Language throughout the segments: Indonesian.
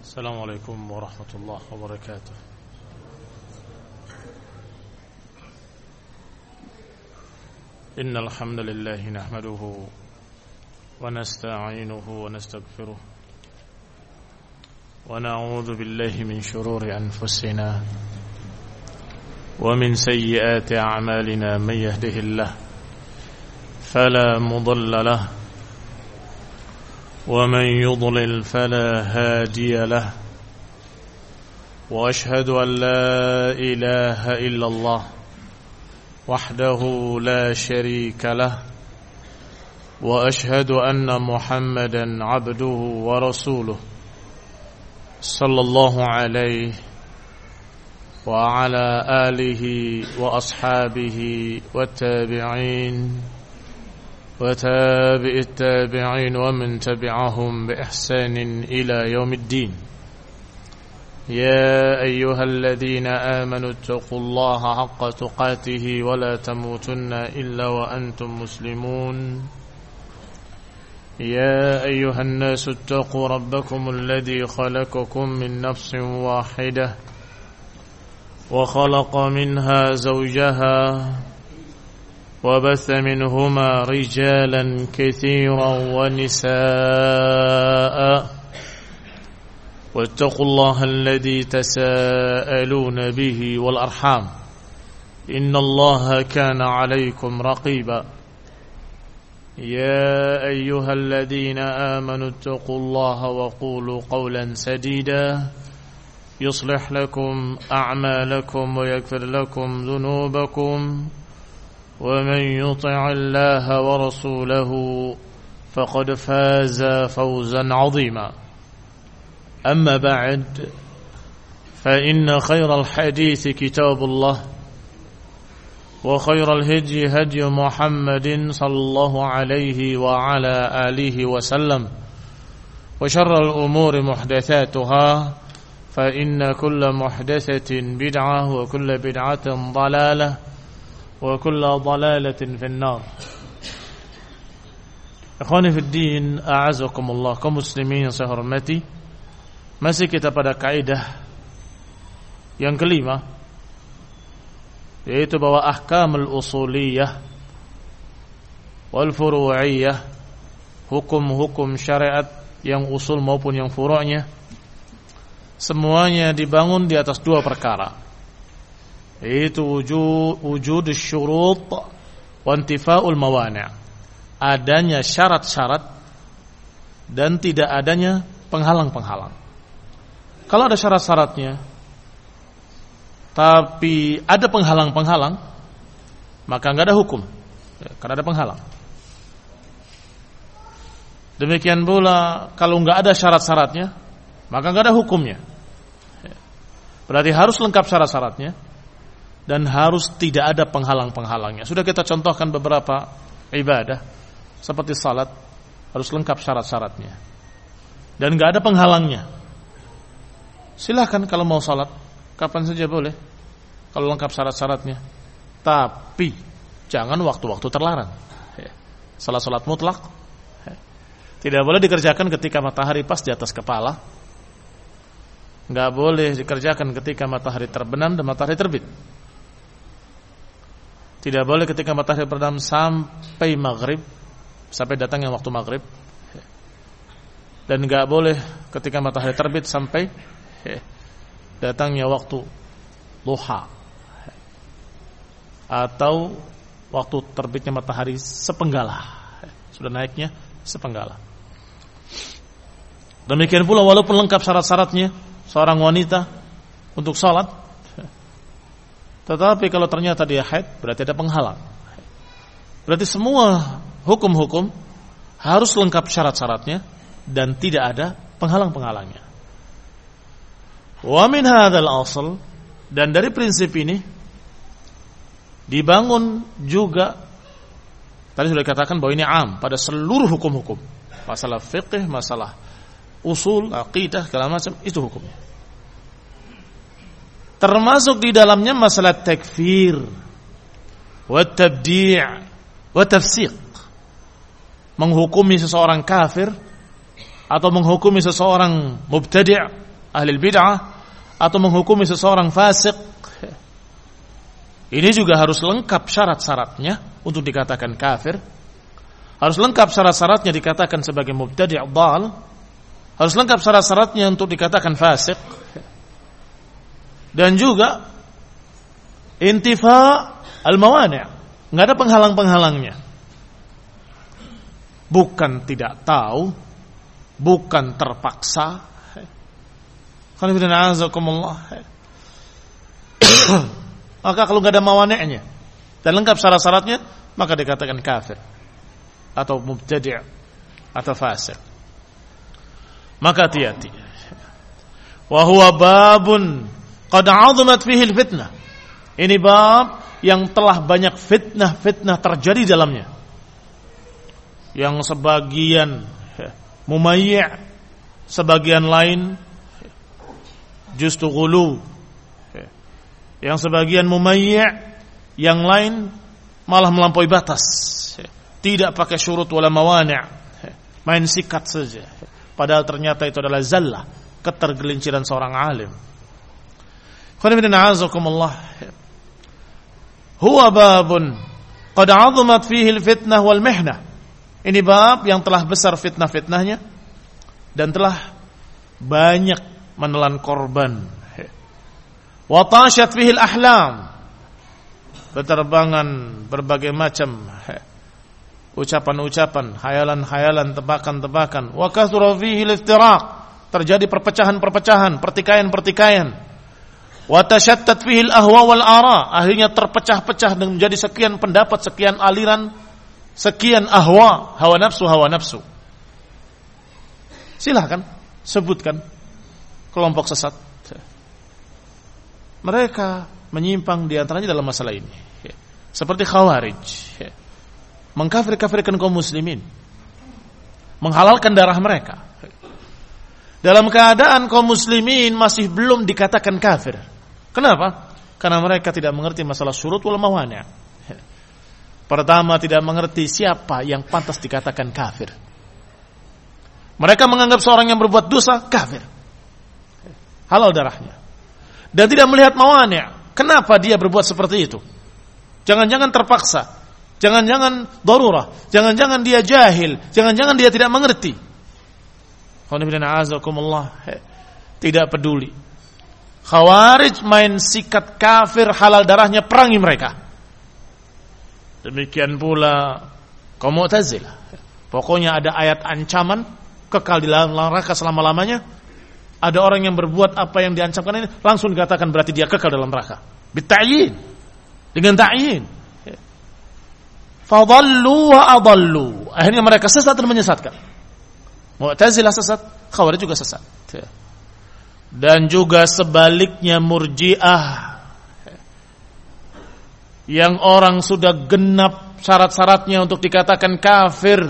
السلام عليكم ورحمة الله وبركاته. إن الحمد لله نحمده ونستعينه ونستغفره ونعوذ بالله من شرور أنفسنا ومن سيئات أعمالنا. من يهده الله فلا مضل له ومن يضلل فلا هادي له، وأشهد أن لا إله إلا الله وحده لا شريك له، وأشهد أن محمدا عبده ورسوله صلى الله عليه وعلى آله وأصحابه والتابعين وتابع التابعين ومن تبعهم بإحسان إلى يوم الدين. يا أيها الذين آمنوا اتقوا الله حق تقاته ولا تموتن إلا وأنتم مسلمون. يا أيها الناس اتقوا ربكم الذي خلقكم من نفس واحدة وخلق منها زوجها وبث منهما رجالا كثيرا ونساء، واتقوا الله الذي تساءلون به والأرحام إن الله كان عليكم رقيبا. يا أيها الذين آمنوا اتقوا الله وقولوا قولا سديدا يصلح لكم أعمالكم ويغفر لكم ذنوبكم، ومن يطع الله ورسوله فقد فاز فوزا عظيما. أما بعد، فإن خير الحديث كتاب الله، وخير الهدي هدي محمد صلى الله عليه وعلى آله وسلم، وشر الأمور محدثاتها، فإن كل محدثة بدعة وكل بدعة ضلالة وكل ضلالة في النار. Ikhwani fid din, a'azakumullah, kaum muslimin yang saya hormati. Masih kita pada kaidah yang kelima, yaitu bahwa ahkamul usuliyah wal furu'iyah, hukum-hukum syariat yang usul maupun yang furu'nya, semuanya dibangun di atas dua perkara, yaitu wujud syurut wa intifa'ul mawani', adanya syarat-syarat dan tidak adanya penghalang-penghalang. Kalau ada syarat-syaratnya tapi ada penghalang-penghalang, maka enggak ada hukum, karena ada penghalang. Demikian pula kalau enggak ada syarat-syaratnya, maka enggak ada hukumnya. Berarti harus lengkap syarat-syaratnya dan harus tidak ada penghalang-penghalangnya. Sudah kita contohkan beberapa ibadah seperti salat, harus lengkap syarat-syaratnya dan enggak ada penghalangnya. Silahkan kalau mau salat kapan saja boleh kalau lengkap syarat-syaratnya, tapi jangan waktu-waktu terlarang. Salat-salat mutlak tidak boleh dikerjakan ketika matahari pas di atas kepala, enggak boleh dikerjakan ketika matahari terbenam dan matahari terbit. Tidak boleh ketika matahari terbenam sampai maghrib, sampai datangnya waktu maghrib. Dan enggak boleh ketika matahari terbit sampai datangnya waktu duha, atau waktu terbitnya matahari sepenggalah, sudah naiknya sepenggalah. Demikian pula walaupun lengkap syarat-syaratnya seorang wanita untuk salat, tetapi kalau ternyata dia haid, berarti ada penghalang. Berarti semua hukum-hukum harus lengkap syarat-syaratnya dan tidak ada penghalang-penghalangnya. Wa min hadzal asl, dan dari prinsip ini dibangun juga, tadi sudah dikatakan bahwa ini am pada seluruh hukum-hukum, masalah fiqh, masalah usul, aqidah, segala macam itu hukumnya. Termasuk di dalamnya masalah takfir wa tabdi' wa tafsiq, menghukumi seseorang kafir atau menghukumi seseorang mubtadi' ahli bid'ah atau menghukumi seseorang fasik, ini juga harus lengkap syarat-syaratnya untuk dikatakan kafir. Harus lengkap syarat-syaratnya dikatakan sebagai mubtadi' dhal. Harus lengkap syarat-syaratnya untuk dikatakan fasik. Dan juga intifa al-mawani', enggak ada penghalang-penghalangnya. Bukan tidak tahu, bukan terpaksa. Maka kalau enggak ada mawani'nya dan lengkap syarat-syaratnya, maka dikatakan kafir atau mubtadi' atau fasik. Maka hati-hati. Wa huwa babun qad 'azamat fihi al-fitnah. Ini bab yang telah banyak fitnah-fitnah terjadi dalamnya. Yang sebagian mumayyi', sebagian lain justru ghulu. Yang sebagian mumayyi', yang lain malah melampaui batas. Tidak pakai syurut wala mawani', main sikat saja. Padahal ternyata itu adalah zallah, ketergelinciran seorang alim. Huwa babun qad 'azamat fihi al-fitnah wal mihnah. Ini bab yang telah besar fitnah-fitnahnya dan telah banyak menelan korban. Wa tashat fihi al-ahlam. Berterbangan berbagai macam ucapan-ucapan, hayalan-hayalan, tebakan-tebakan. Wa kathura fihi al-iftiraq. Terjadi perpecahan-perpecahan, pertikaian-pertikaian. Wa tashattat fihi al-ahwa wal ara. Akhirnya terpecah-pecah dan menjadi sekian pendapat, sekian aliran, sekian ahwa, hawa nafsu. Silahkan sebutkan kelompok sesat. Mereka menyimpang di antaranya dalam masalah ini. Seperti Khawarij, mengkafir-kafirkan kaum muslimin, menghalalkan darah mereka. Dalam keadaan kaum muslimin masih belum dikatakan kafir. Kenapa? Karena mereka tidak mengerti masalah syurut wal mawani'. Pertama, tidak mengerti siapa yang pantas dikatakan kafir. Mereka menganggap seorang yang berbuat dosa kafir, halal darahnya, dan tidak melihat mawani'. Kenapa dia berbuat seperti itu? Jangan-jangan terpaksa, jangan-jangan darurah, jangan-jangan dia jahil, jangan-jangan dia tidak mengerti. Tidak peduli. Khawarij main sikat kafir, halal darahnya, perangi mereka. Demikian pula kaum Mu'tazilah. Pokoknya ada ayat ancaman kekal di dalam neraka selama-lamanya. Ada orang yang berbuat apa yang diancamkan ini, langsung dikatakan berarti dia kekal dalam neraka. Bita'yin, dengan ta'yin. Fadallu wa adallu. Akhirnya mereka sesat dan menyesatkan. Mu'tazilah sesat, Khawarij juga sesat. Dan juga sebaliknya Murji'ah, yang orang sudah genap syarat-syaratnya untuk dikatakan kafir,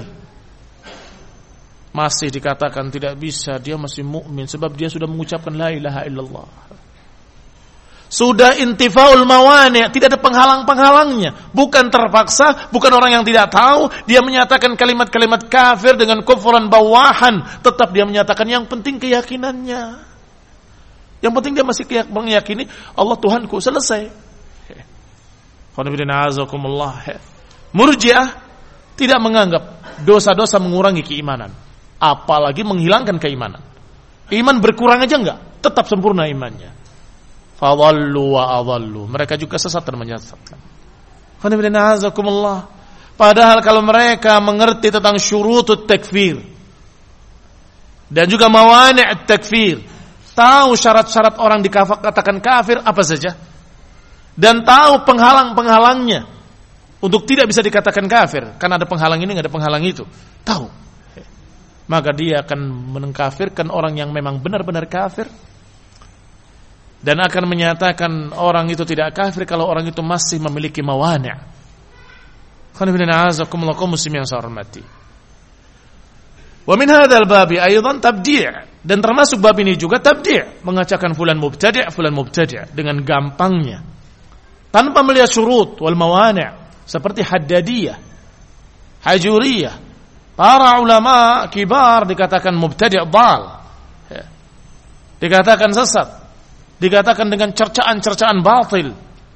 masih dikatakan tidak bisa, dia masih mukmin sebab dia sudah mengucapkan la ilaha illallah. Sudah intifaul mawani', tidak ada penghalang-penghalangnya, bukan terpaksa, bukan orang yang tidak tahu, dia menyatakan kalimat-kalimat kafir dengan kufran bawahan, tetap dia menyatakan yang penting keyakinannya. Yang penting dia masih meyakini Allah Tuhanku, selesai. Murji'ah tidak menganggap dosa-dosa mengurangi keimanan, apalagi menghilangkan keimanan. Iman berkurang aja enggak, tetap sempurna imannya. Fadallu wa adallu. Mereka juga sesat dan menyesatkan. Padahal kalau mereka mengerti tentang syurutut takfir dan juga mawani' takfir, tahu syarat-syarat orang dikatakan kafir apa saja, dan tahu penghalang-penghalangnya untuk tidak bisa dikatakan kafir, karena ada penghalang ini, nggak ada penghalang itu, tahu, maka dia akan mengkafirkan orang yang memang benar-benar kafir, dan akan menyatakan orang itu tidak kafir kalau orang itu masih memiliki mawani'. Muslim yang saya hormati. Wa min hadzal babi aidan tabdi', dan termasuk bab ini juga tabdi', mengatakan fulan mubtadi' dengan gampangnya, tanpa melihat syurut wal mawani', seperti Haddadiyah, Hajuriyah. Para ulama kibar dikatakan mubtadi' dhal. dikatakan sesat, dikatakan dengan cercaan-cercaan batil,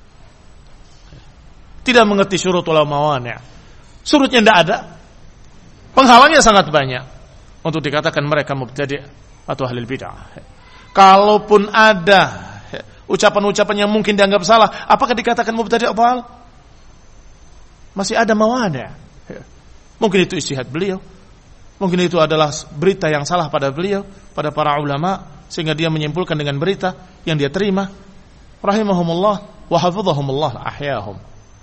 tidak mengerti syurut wal mawani'. Syurutnya tidak ada, penghalangnya sangat banyak untuk dikatakan mereka mubtadi' atau ahli bid'ah. Kalaupun ada ucapan-ucapan yang mungkin dianggap salah, apakah dikatakan mubtadi' atau hal? Masih ada mawani'. Mungkin itu ijtihad beliau, mungkin itu adalah berita yang salah pada beliau, pada para ulama, sehingga dia menyimpulkan dengan berita yang dia terima. Rahimahumullah wa hafizahumullah ahyahum.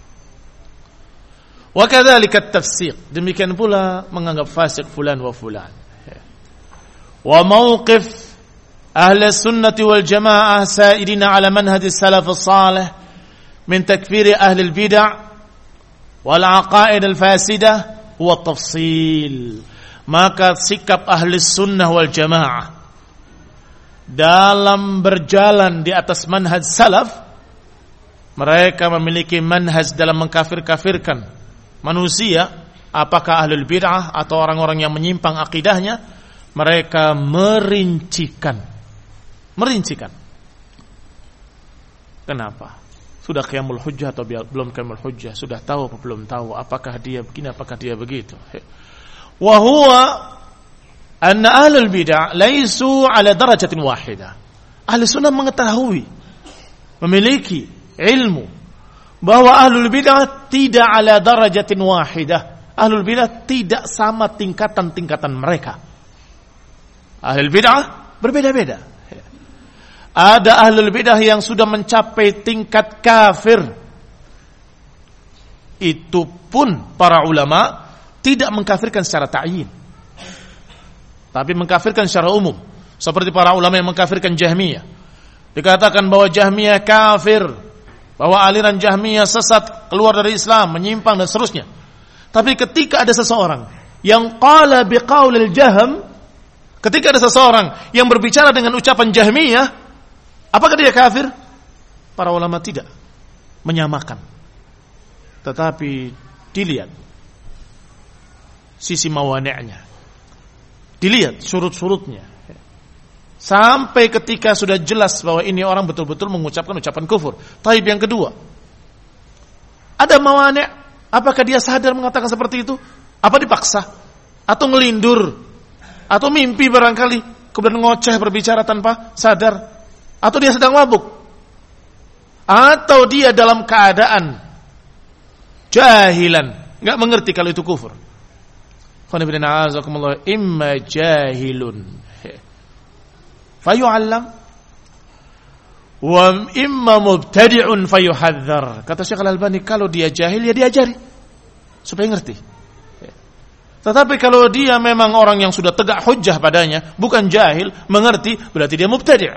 Wa kadzalika at-tafsiq, demikian pula menganggap fasik fulan wa fulan. Wa mauqif ahli sunnati wal jamaah sa'idina ala manhaj as-salaf as-salih min takfir ahli al-bid'ah wal aqaid al-fasidah huwa at-tafsil. Maka sikap ahli sunnah wal jamaah dalam berjalan di atas manhaj salaf, mereka memiliki manhaj dalam mengkafir-kafirkan manusia, apakah ahlul bid'ah atau orang-orang yang menyimpang akidahnya, mereka merincikan. Kenapa? Sudah qiyamul hujjah atau belum qiyamul hujjah? Sudah tahu atau belum tahu? Apakah dia begini, apakah dia begitu? Wa huwa anna ahlul bid'ah laisu ala darajatin wahidah. Ahli sunnah mengetahui, memiliki ilmu bahwa ahlul bid'ah tidak ala darajatin wahidah. Ahlul bid'ah tidak sama tingkatan-tingkatan mereka. Ahlul bid'ah berbeda-beda. Ada ahlul bid'ah yang sudah mencapai tingkat kafir. Itu pun para ulama tidak mengkafirkan secara ta'yin, tapi mengkafirkan secara umum. Seperti para ulama yang mengkafirkan Jahmiyah, dikatakan bahwa Jahmiyah kafir, bahwa aliran Jahmiyah sesat, keluar dari Islam, menyimpang dan seterusnya. Tapi ketika ada seseorang yang qala biqaulil Jahm, ketika ada seseorang yang berbicara dengan ucapan Jahmiyah, apakah dia kafir? Para ulama tidak menyamakan, tetapi dilihat sisi mawani'nya, dilihat surut-surutnya, sampai ketika sudah jelas bahwa ini orang betul-betul mengucapkan ucapan kufur. Taib yang kedua, ada mawani', apakah dia sadar mengatakan seperti itu? Apa dipaksa? Atau ngelindur? Atau mimpi barangkali, kemudian ngoceh berbicara tanpa sadar? Atau dia sedang mabuk? Atau dia dalam keadaan jahilan, nggak mengerti kalau itu kufur? Imma jahilun fayu'allam wa imma mubtadi'un fayuhadzar. Kata Syekh Al-Albani, kalau dia jahil ya diajari supaya ngerti. Tetapi kalau dia memang orang yang sudah tegak hujjah padanya, bukan jahil, mengerti, berarti dia mubtadi'.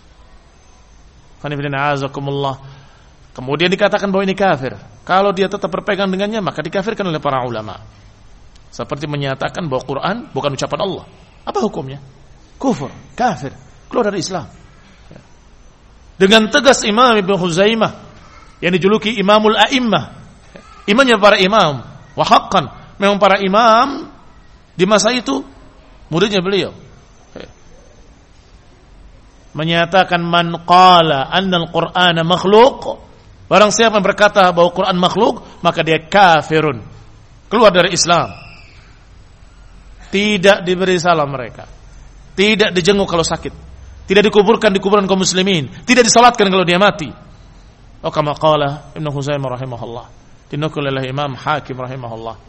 Kemudian dikatakan bahwa ini kafir. Kalau dia tetap berpegang dengannya, maka dikafirkan oleh para ulama. Seperti menyatakan bahwa Quran bukan ucapan Allah. Apa hukumnya? Kufur, kafir, keluar dari Islam. Dengan tegas Imam Ibn Khuzaimah yang dijuluki Imamul A'immah, imamnya para imam, wa haqqan, memang para imam di masa itu muridnya beliau, menyatakan man qala anna al-Qur'ana makhluq, barang siapa yang berkata bahwa Quran makhluk, maka dia kafirun, keluar dari Islam. Tidak diberi salam mereka, tidak dijenguk kalau sakit, tidak dikuburkan di kuburan kaum muslimin, tidak disalatkan kalau dia mati. Oh, kama qala Ibnu Khuzaimah rahimahullah, dinukil oleh Imam Hakim rahimahullah,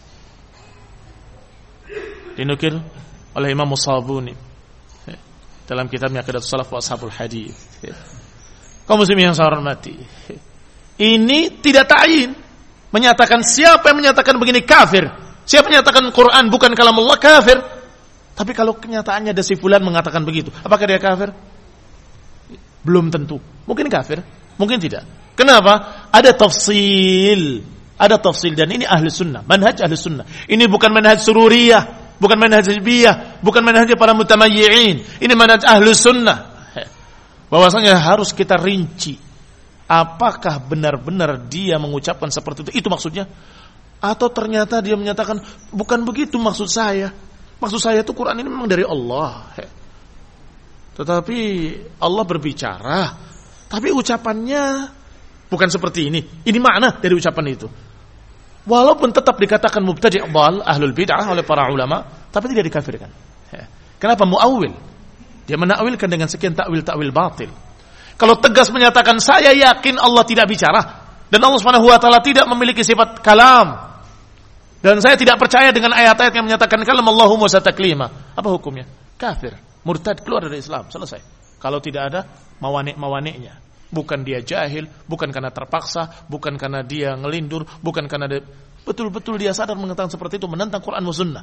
dinukil oleh Imam Musabuni dalam kitabnya Aqidatus Salaf wa Ashabul Hadits. Kaum muslimin yang saya hormati, ini tidak ta'yin menyatakan siapa yang menyatakan begini kafir. Siapa menyatakan Quran bukan kalamullah kafir. Tapi kalau kenyataannya ada si fulan mengatakan begitu, apakah dia kafir? Belum tentu. Mungkin kafir, mungkin tidak. Kenapa? Ada tafsil. Ada tafsil, dan ini ahli sunnah, manhaj ahli sunnah. Ini bukan manhaj sururiyah, bukan manhaj hizbiyah, bukan manhaj para mutamayyi'in. Ini manhaj ahli sunnah. Bahwasanya harus kita rinci, apakah benar-benar dia mengucapkan seperti itu? Itu maksudnya. Atau ternyata dia menyatakan bukan begitu maksud saya. Maksud saya itu Quran ini memang dari Allah. Tetapi Allah berbicara, tapi ucapannya bukan seperti ini. Ini makna dari ucapan itu. Walaupun tetap dikatakan mubtadi' dhal, ahlul bid'ah oleh para ulama, tapi tidak dikafirkan. Kenapa? Mu'awwil. Dia menakwilkan dengan sekian takwil-takwil batil. Kalau tegas menyatakan saya yakin Allah tidak bicara dan Allah Subhanahu wa taala tidak memiliki sifat kalam. Dan saya tidak percaya dengan ayat-ayat yang menyatakan kalam Allahu Musa taklima. Apa hukumnya? Kafir, murtad, keluar dari Islam, selesai. Kalau tidak ada mawanik-mawaniknya. Bukan dia jahil, bukan karena terpaksa, bukan karena dia ngelindur, bukan karena dia, betul-betul dia sadar mengatakan seperti itu, menentang Quran wa sunnah.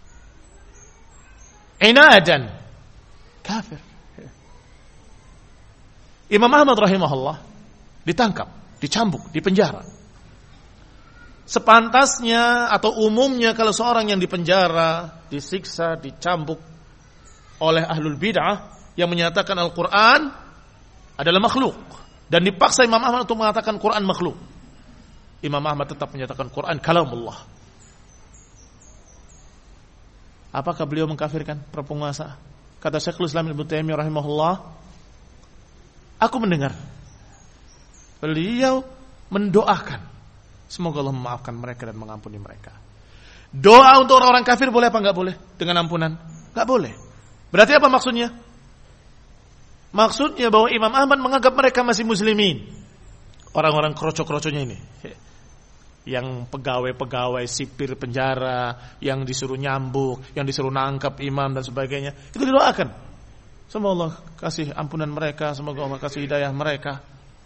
Inadan, kafir. Imam Ahmad rahimahullah ditangkap, dicambuk, dipenjara. Sepantasnya atau umumnya kalau seorang yang dipenjara, disiksa, dicambuk oleh ahlul bid'ah yang menyatakan Al-Quran adalah makhluk dan dipaksa Imam Ahmad untuk mengatakan Quran makhluk, Imam Ahmad tetap menyatakan Quran kalamullah. Apakah beliau mengkafirkan para penguasa? Kata Syekhul Islam Ibnu Taimiyah rahimahullah, aku mendengar beliau mendoakan semoga Allah memaafkan mereka dan mengampuni mereka. Doa untuk orang-orang kafir boleh apa enggak boleh dengan ampunan? Enggak boleh. Berarti apa maksudnya? Maksudnya bahwa Imam Ahmad menganggap mereka masih muslimin. Orang-orang kroco-kroconya ini. Yang pegawai-pegawai sipir penjara, yang disuruh nyambuk, yang disuruh nangkap imam dan sebagainya. Itu didoakan. Semoga Allah kasih ampunan mereka, semoga Allah kasih hidayah mereka.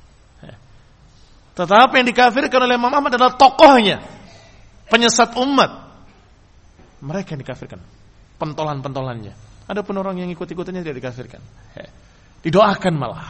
Tetapi yang dikafirkan oleh Imam Ahmad adalah tokohnya, penyesat umat. Mereka yang dikafirkan, pentolan-pentolannya. Adapun orang yang ikut-ikutannya tidak dikafirkan. Didoakan malah.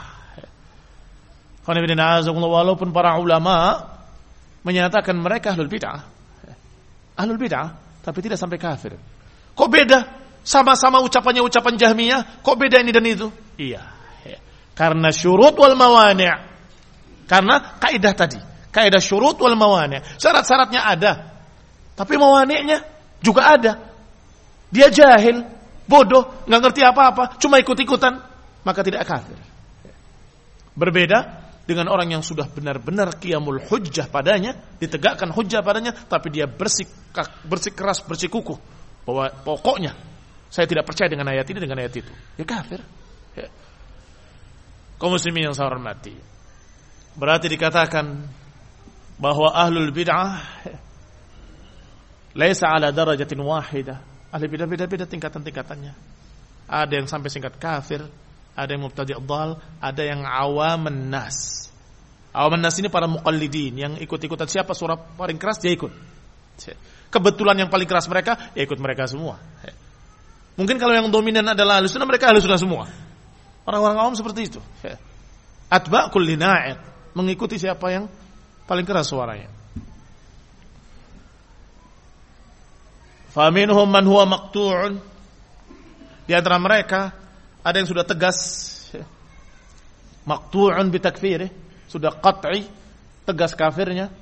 Walaupun para ulama menyatakan mereka ahlul bid'ah, tapi tidak sampai kafir. Kok beda? Sama-sama ucapannya ucapan Jahmiyah, kok beda ini dan itu? Iya. Karena syurut wal mawani'. Karena kaidah tadi, kaidah syurut wal mawani'. Syarat-syaratnya ada, tapi mawani'nya juga ada. Dia jahil, bodoh, nggak ngerti apa-apa, cuma ikut-ikutan, maka tidak kafir. Berbeda dengan orang yang sudah benar-benar qiyamul hujjah padanya, ditegakkan hujjah padanya, tapi dia bersikeras, bersikukuh bahwa pokoknya saya tidak percaya dengan ayat ini, dengan ayat itu. Ya kafir. Ya. Kaum muslimin yang saya hormati, berarti dikatakan bahwa ahlul bid'ah laisa ala darajatin wahidah. Ahli bid'ah beda-beda tingkatan-tingkatannya. Ada yang sampai tingkat kafir, ada yang mubtadi' dhal, ada yang awaman nas. Awaman nas ini para muqallidin yang ikut-ikutan siapa suara paling keras dia ikut. Kebetulan yang paling keras mereka, ya ikut mereka semua. Mungkin kalau yang dominan adalah ahli sunnah, mereka ahli sunnah semua. Orang-orang awam seperti itu. Atba' kulli na'id, mengikuti siapa yang paling keras suaranya. Faminhum man huwa maqtu'un. Di antara mereka ada yang sudah tegas, maqtu'un bitakfirih, sudah qat'i, tegas kafirnya.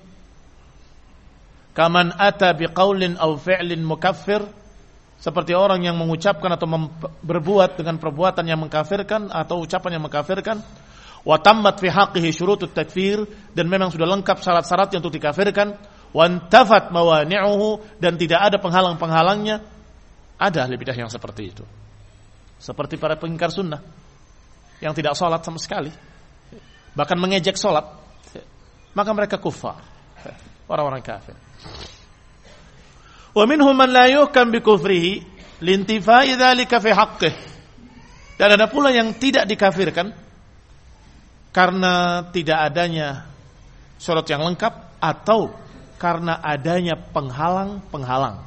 Kaman ata biqaulin aw fi'lin mukaffir, seperti orang yang mengucapkan atau berbuat dengan perbuatan yang mengkafirkan atau ucapan yang mengkafirkan. Wa tammat fi haqqihi syurutut takfir, dan memang sudah lengkap syarat-syaratnya untuk dikafirkan. Wa antafat mawani'uhu, dan tidak ada penghalang-penghalangnya. Ada ahli bidah yang seperti itu. Seperti para pengingkar sunnah yang tidak sholat sama sekali, bahkan mengejek sholat, maka mereka kufar, orang-orang kafir. Wa minhum man la yuhkam bi kufrihi lintifai dzalika fi haqqihi. Dan ada pula yang tidak dikafirkan karena tidak adanya syarat yang lengkap atau karena adanya penghalang-penghalang.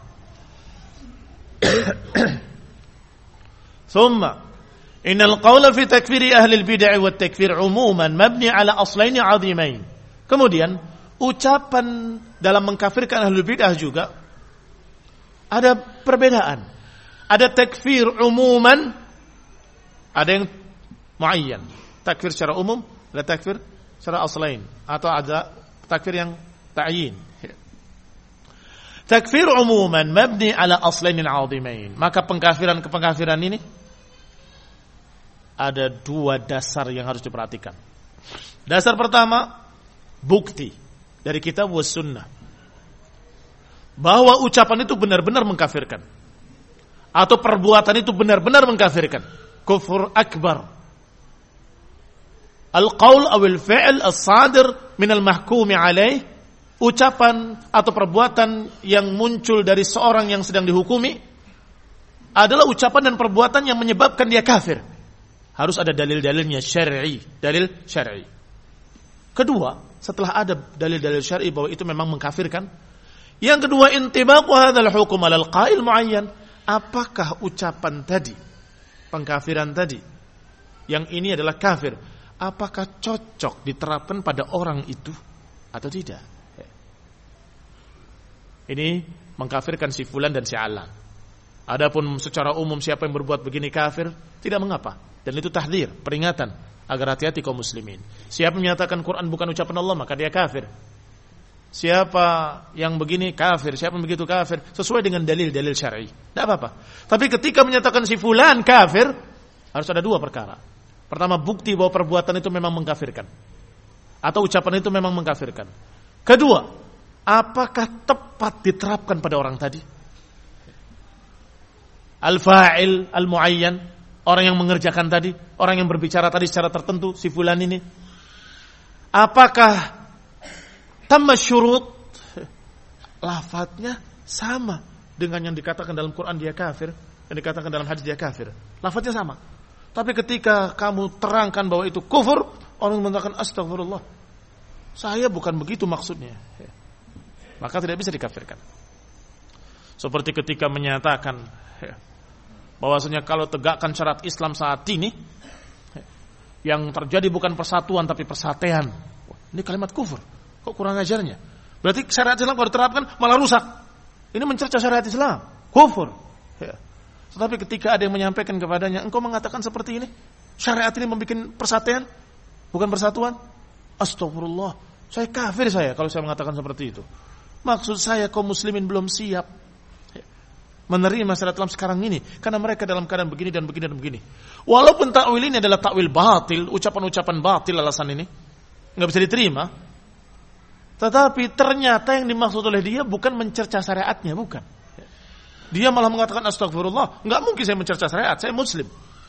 ثم إن القول في تكفير أهل البدع والتكفير عموما مبني على أصلين عظيمين. Kemudian ucapan dalam mengkafirkan ahlul bid'ah juga ada perbedaan. Ada takfir umuman, ada yang muayyan. Takfir secara umum, ada takfir secara aslain, atau ada takfir yang ta'yin. Takfir umuman mabni ala aslainin 'azimain. Maka pengkafiran ini ada dua dasar yang harus diperhatikan. Dasar pertama, bukti dari kitab was sunnah bahwa ucapan itu benar-benar mengkafirkan atau perbuatan itu benar-benar mengkafirkan. Kufur akbar. Al-qaul awil fi'l as-sadir minal mahkumi alaih, ucapan atau perbuatan yang muncul dari seorang yang sedang dihukumi adalah ucapan dan perbuatan yang menyebabkan dia kafir. Harus ada dalil-dalilnya syar'i, dalil syar'i. Kedua, setelah ada dalil-dalil syar'i bahwa itu memang mengkafirkan, yang kedua, intibaqu hadzal hukum 'alal qail muayyan. Apakah ucapan tadi, pengkafiran tadi, yang ini adalah kafir, apakah cocok diterapkan pada orang itu atau tidak? Ini mengkafirkan si fulan dan si alan. Adapun secara umum siapa yang berbuat begini kafir, tidak mengapa. Dan itu tahdzir, peringatan agar hati-hati kaum muslimin. Siapa menyatakan Quran bukan ucapan Allah, maka dia kafir. Siapa yang begini kafir, siapa yang begitu kafir, sesuai dengan dalil-dalil syar'i. Tidak apa-apa. Tapi ketika menyatakan si fulan kafir, harus ada dua perkara. Pertama, bukti bahwa perbuatan itu memang mengkafirkan, atau ucapan itu memang mengkafirkan. Kedua, apakah tepat diterapkan pada orang tadi? Al-fa'il, al-muayyan, orang yang mengerjakan tadi, orang yang berbicara tadi secara tertentu, si fulan ini. Apakah tamma syurut, lafadznya sama dengan yang dikatakan dalam Quran dia kafir, yang dikatakan dalam hadis dia kafir. Lafadznya sama. Tapi ketika kamu terangkan bahwa itu kufur, orang mengatakan astagfirullah, saya bukan begitu maksudnya, maka tidak bisa dikafirkan. Seperti ketika menyatakan bahwasanya kalau tegakkan syariat Islam saat ini, yang terjadi bukan persatuan tapi persatuan. Ini kalimat kufur. Kok kurang ajarnya? Berarti syariat Islam kalau diterapkan malah rusak. Ini mencerca syariat Islam, kufur. Tetapi ketika ada yang menyampaikan kepadanya, engkau mengatakan seperti ini, syariat ini membuat persatuan, bukan persatuan. Astagfirullah, saya kafir kalau saya mengatakan seperti itu. Maksud saya kaum muslimin belum siap menerima syariat Islam sekarang ini, karena mereka dalam keadaan begini dan begini dan begini. Walaupun takwil ini adalah takwil batil, ucapan-ucapan batil alasan ini nggak bisa diterima, tetapi ternyata yang dimaksud oleh dia bukan mencerca syariatnya, bukan. Dia malah mengatakan astagfirullah, nggak mungkin saya mencerca syariat, saya muslim.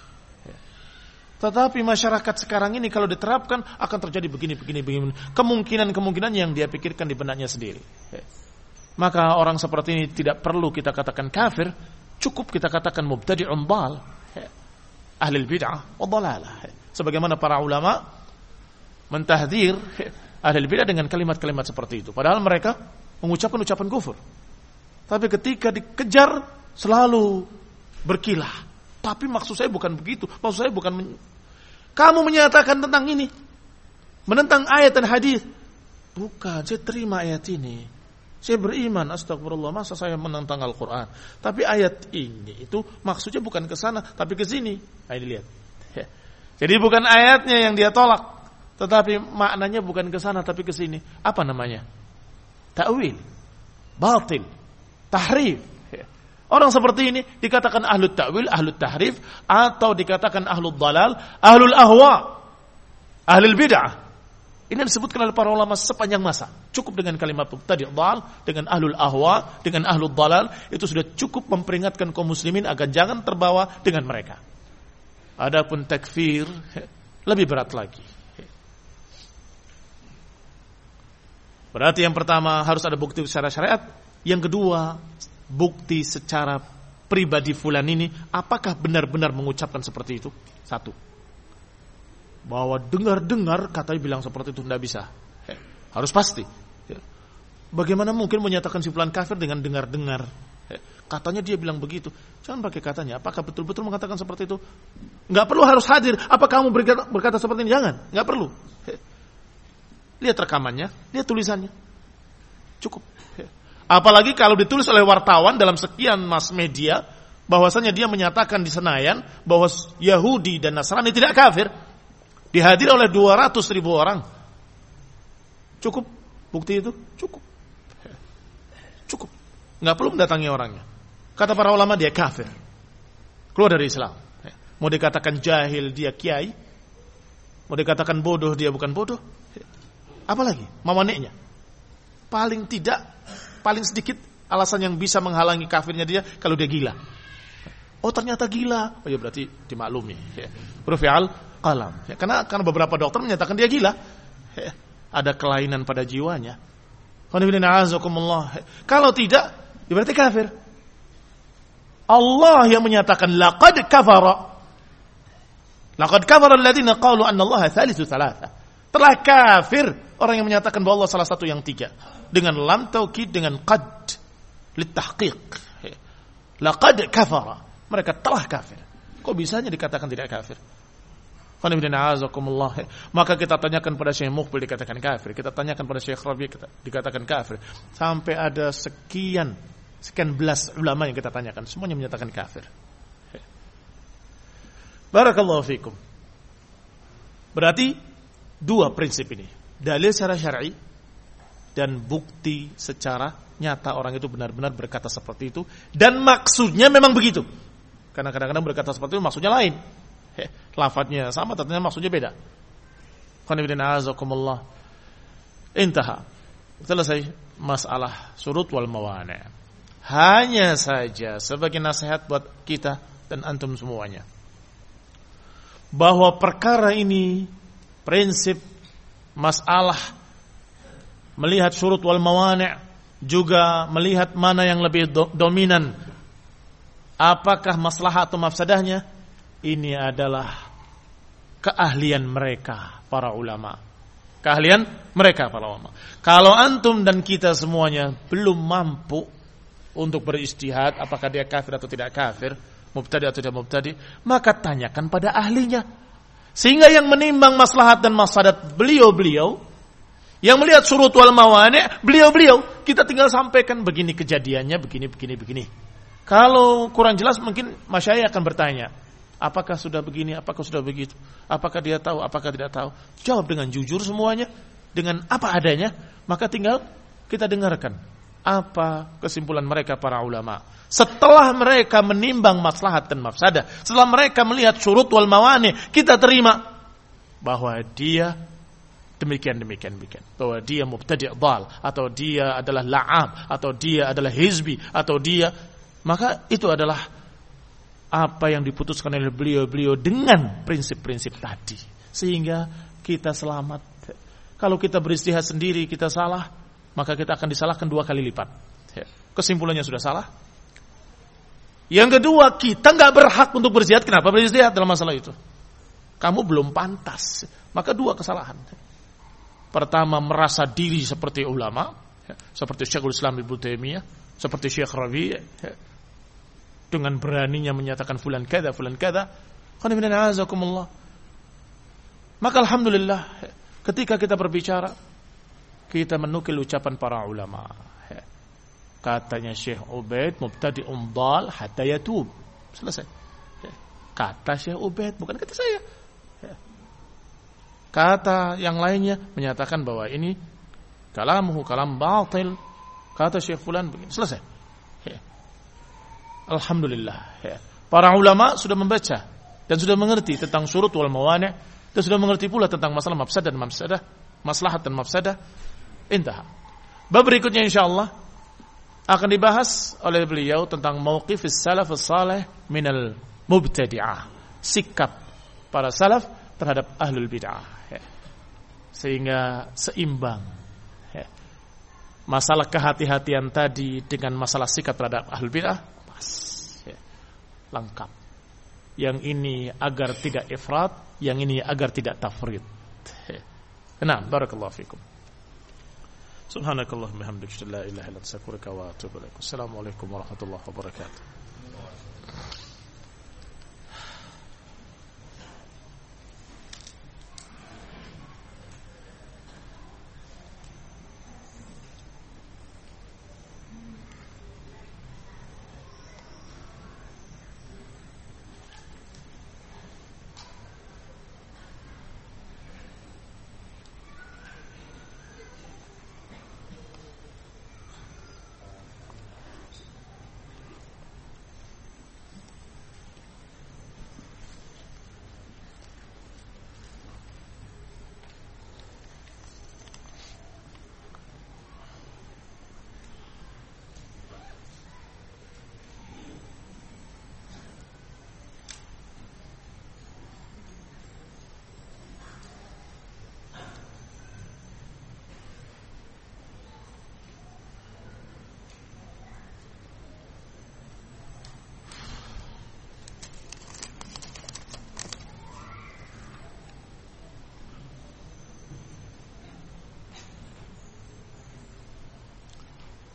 Tetapi masyarakat sekarang ini kalau diterapkan akan terjadi begini. Kemungkinan yang dia pikirkan di benaknya sendiri. Maka orang seperti ini tidak perlu kita katakan kafir, cukup kita katakan mubtadi'un dhal, ahli bid'ah wa dhalalah. Sebagaimana para ulama mentahdzir ahli bid'ah dengan kalimat-kalimat seperti itu. Padahal mereka mengucapkan ucapan kufur. Tapi ketika dikejar selalu berkilah. Tapi maksud saya bukan begitu. Maksud saya bukan kamu menyatakan tentang ini, menentang ayat dan hadis. Bukan, saya terima ayat ini. Saya beriman, astagfirullah, masa saya menentang Al-Quran. Tapi ayat ini itu maksudnya bukan ke sana, tapi ke sini. Ayo dilihat. Jadi bukan ayatnya yang dia tolak, tetapi maknanya bukan ke sana tapi ke sini. Apa namanya? Ta'wil, batil, tahrif. Orang seperti ini dikatakan ahlut ta'wil, ahlut tahrif, atau dikatakan ahlul dalal, ahlul ahwa, ahlul bid'ah. Ini disebutkan oleh para ulama sepanjang masa. Cukup dengan kalimat mubtadi' dhal, dengan ahlul ahwa, dengan ahlul dalal, itu sudah cukup memperingatkan kaum muslimin agar jangan terbawa dengan mereka. Adapun takfir lebih berat lagi. Berarti yang pertama harus ada bukti secara syariat, yang kedua bukti secara pribadi fulan ini apakah benar-benar mengucapkan seperti itu. Satu, bahwa dengar-dengar katanya bilang seperti itu, tidak bisa. Harus pasti. Bagaimana mungkin menyatakan si fulan kafir dengan dengar-dengar? Katanya dia bilang begitu. Jangan pakai katanya. Apakah betul-betul mengatakan seperti itu? Nggak perlu harus hadir. Apa kamu berkata seperti ini? Jangan. Nggak perlu. Lihat rekamannya, lihat tulisannya. Cukup. Apalagi kalau ditulis oleh wartawan dalam sekian mass media, bahwasanya dia menyatakan di Senayan bahwa Yahudi dan Nasrani tidak kafir. Dihadiri oleh 200.000 orang. Cukup bukti itu? Cukup. Cukup. Nggak perlu mendatangi orangnya. Kata para ulama dia kafir, keluar dari Islam. Mau dikatakan jahil dia kiai, mau dikatakan bodoh dia bukan bodoh. Apalagi mawaneknya. Paling tidak, paling sedikit alasan yang bisa menghalangi kafirnya dia kalau dia gila. Oh ternyata gila. Oh ya berarti dimaklumi. Rufi'al qalam. Karena beberapa dokter menyatakan dia gila. Ada kelainan pada jiwanya. Kalau tidak, ya berarti kafir. Allah yang menyatakan laqad kafara alladziina qalu anna Allaha thalithu thalatha. Telah kafir orang yang menyatakan bahwa Allah salah satu yang tiga dengan lam taukid dengan qad litahqiq. Laqad kafara, mereka telah kafir. Kok bisanya dikatakan tidak kafir? Maka kita tanyakan pada Syekh Muqbil dikatakan kafir, kita tanyakan pada Syekh Rabi dikatakan kafir, sampai ada sekian belas ulama yang kita tanyakan, semuanya menyatakan kafir. Barakallahu fikum. Berarti dua prinsip ini, dalil secara syar'i dan bukti secara nyata orang itu benar-benar berkata seperti itu dan maksudnya memang begitu. Karena kadang-kadang berkata seperti itu maksudnya lain. Lafadznya sama, ternyata maksudnya beda. Intaha. Selesai masalah syurut wal mawani'. Hanya saja sebagai nasihat buat kita dan antum semuanya, bahwa perkara ini, prinsip masalah melihat syurut wal mawani', juga melihat mana yang lebih dominan, apakah maslahat atau mafsadahnya, ini adalah keahlian mereka para ulama. Keahlian mereka para ulama. Kalau antum dan kita semuanya belum mampu untuk beristihad apakah dia kafir atau tidak kafir, mubtadi atau tidak mubtadi, maka tanyakan pada ahlinya. Sehingga yang menimbang maslahat dan mafsadat beliau-beliau, yang melihat syurut wal mawani', beliau-beliau, kita tinggal sampaikan begini kejadiannya, begini. Kalau kurang jelas mungkin masyayikh akan bertanya, apakah sudah begini, apakah sudah begitu, apakah dia tahu, apakah tidak tahu. Jawab dengan jujur semuanya, dengan apa adanya, maka tinggal kita dengarkan apa kesimpulan mereka para ulama. Setelah mereka menimbang maslahat dan mafsadah, setelah mereka melihat syurut wal mawani', kita terima bahwa dia demikian, bahwa dia mubtadi' dhal, atau dia adalah la'ab, atau dia adalah hizbi, atau dia, maka itu adalah apa yang diputuskan oleh beliau-beliau dengan prinsip-prinsip tadi, sehingga kita selamat. Kalau kita beristihad sendiri kita salah, maka kita akan disalahkan 2 kali lipat. Kesimpulannya sudah salah. Yang kedua, kita nggak berhak untuk beristihad. Kenapa beristihad dalam masalah itu? Kamu belum pantas. Maka 2 kesalahan. Pertama, merasa diri seperti ulama, seperti Syekhul Islam Ibnu Taimiyah, seperti Syekh Rabi', dengan beraninya menyatakan fulan kada. Maka alhamdulillah, ketika kita berbicara, kita menukil ucapan para ulama. Katanya Syekh Ubaid, mubtadi'un dhal hatta yatub. Selesai. Kata Syekh Ubaid, bukan kata saya. Kata yang lainnya menyatakan bahwa ini kalamuhu kalam batil. Kata Syekh fulan begini. Selesai. Alhamdulillah. Para ulama sudah membaca dan sudah mengerti tentang syurut wal mawani', dan sudah mengerti pula tentang masalah mafsadah dan mafsadah, maslahat dan mafsadah. Intaha. Bab berikutnya insyaallah akan dibahas oleh beliau tentang mauqifis salafus salih minal mubtadi'ah, sikap para salaf terhadap ahlul bid'ah, sehingga seimbang masalah kehati-hatian tadi dengan masalah sikap terhadap ahlul bid'ah, pas, lengkap. Yang ini agar tidak ifrat, yang ini agar tidak tafrid. Nah, barakallahu fikum. Subhanakallahumma hamdaka la ilaha illa anta astaghfiruka wa atubu ilaik. Assalamualaikum warahmatullahi wabarakatuh.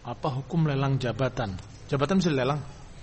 Apa hukum lelang jabatan? Jabatan bisa dilelang?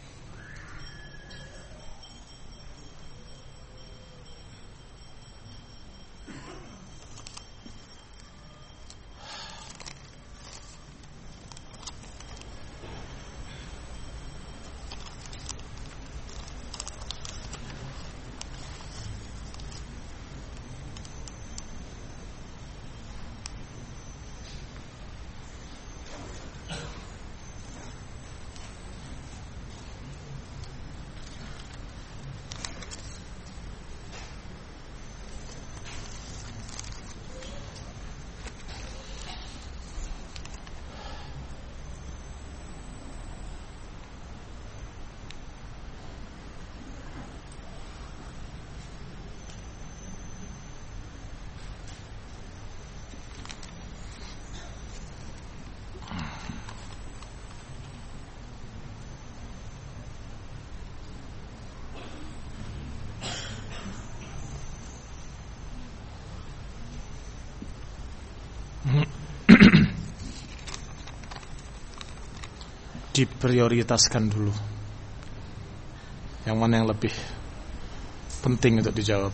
Diprioritaskan dulu. Yang mana yang lebih penting untuk dijawab?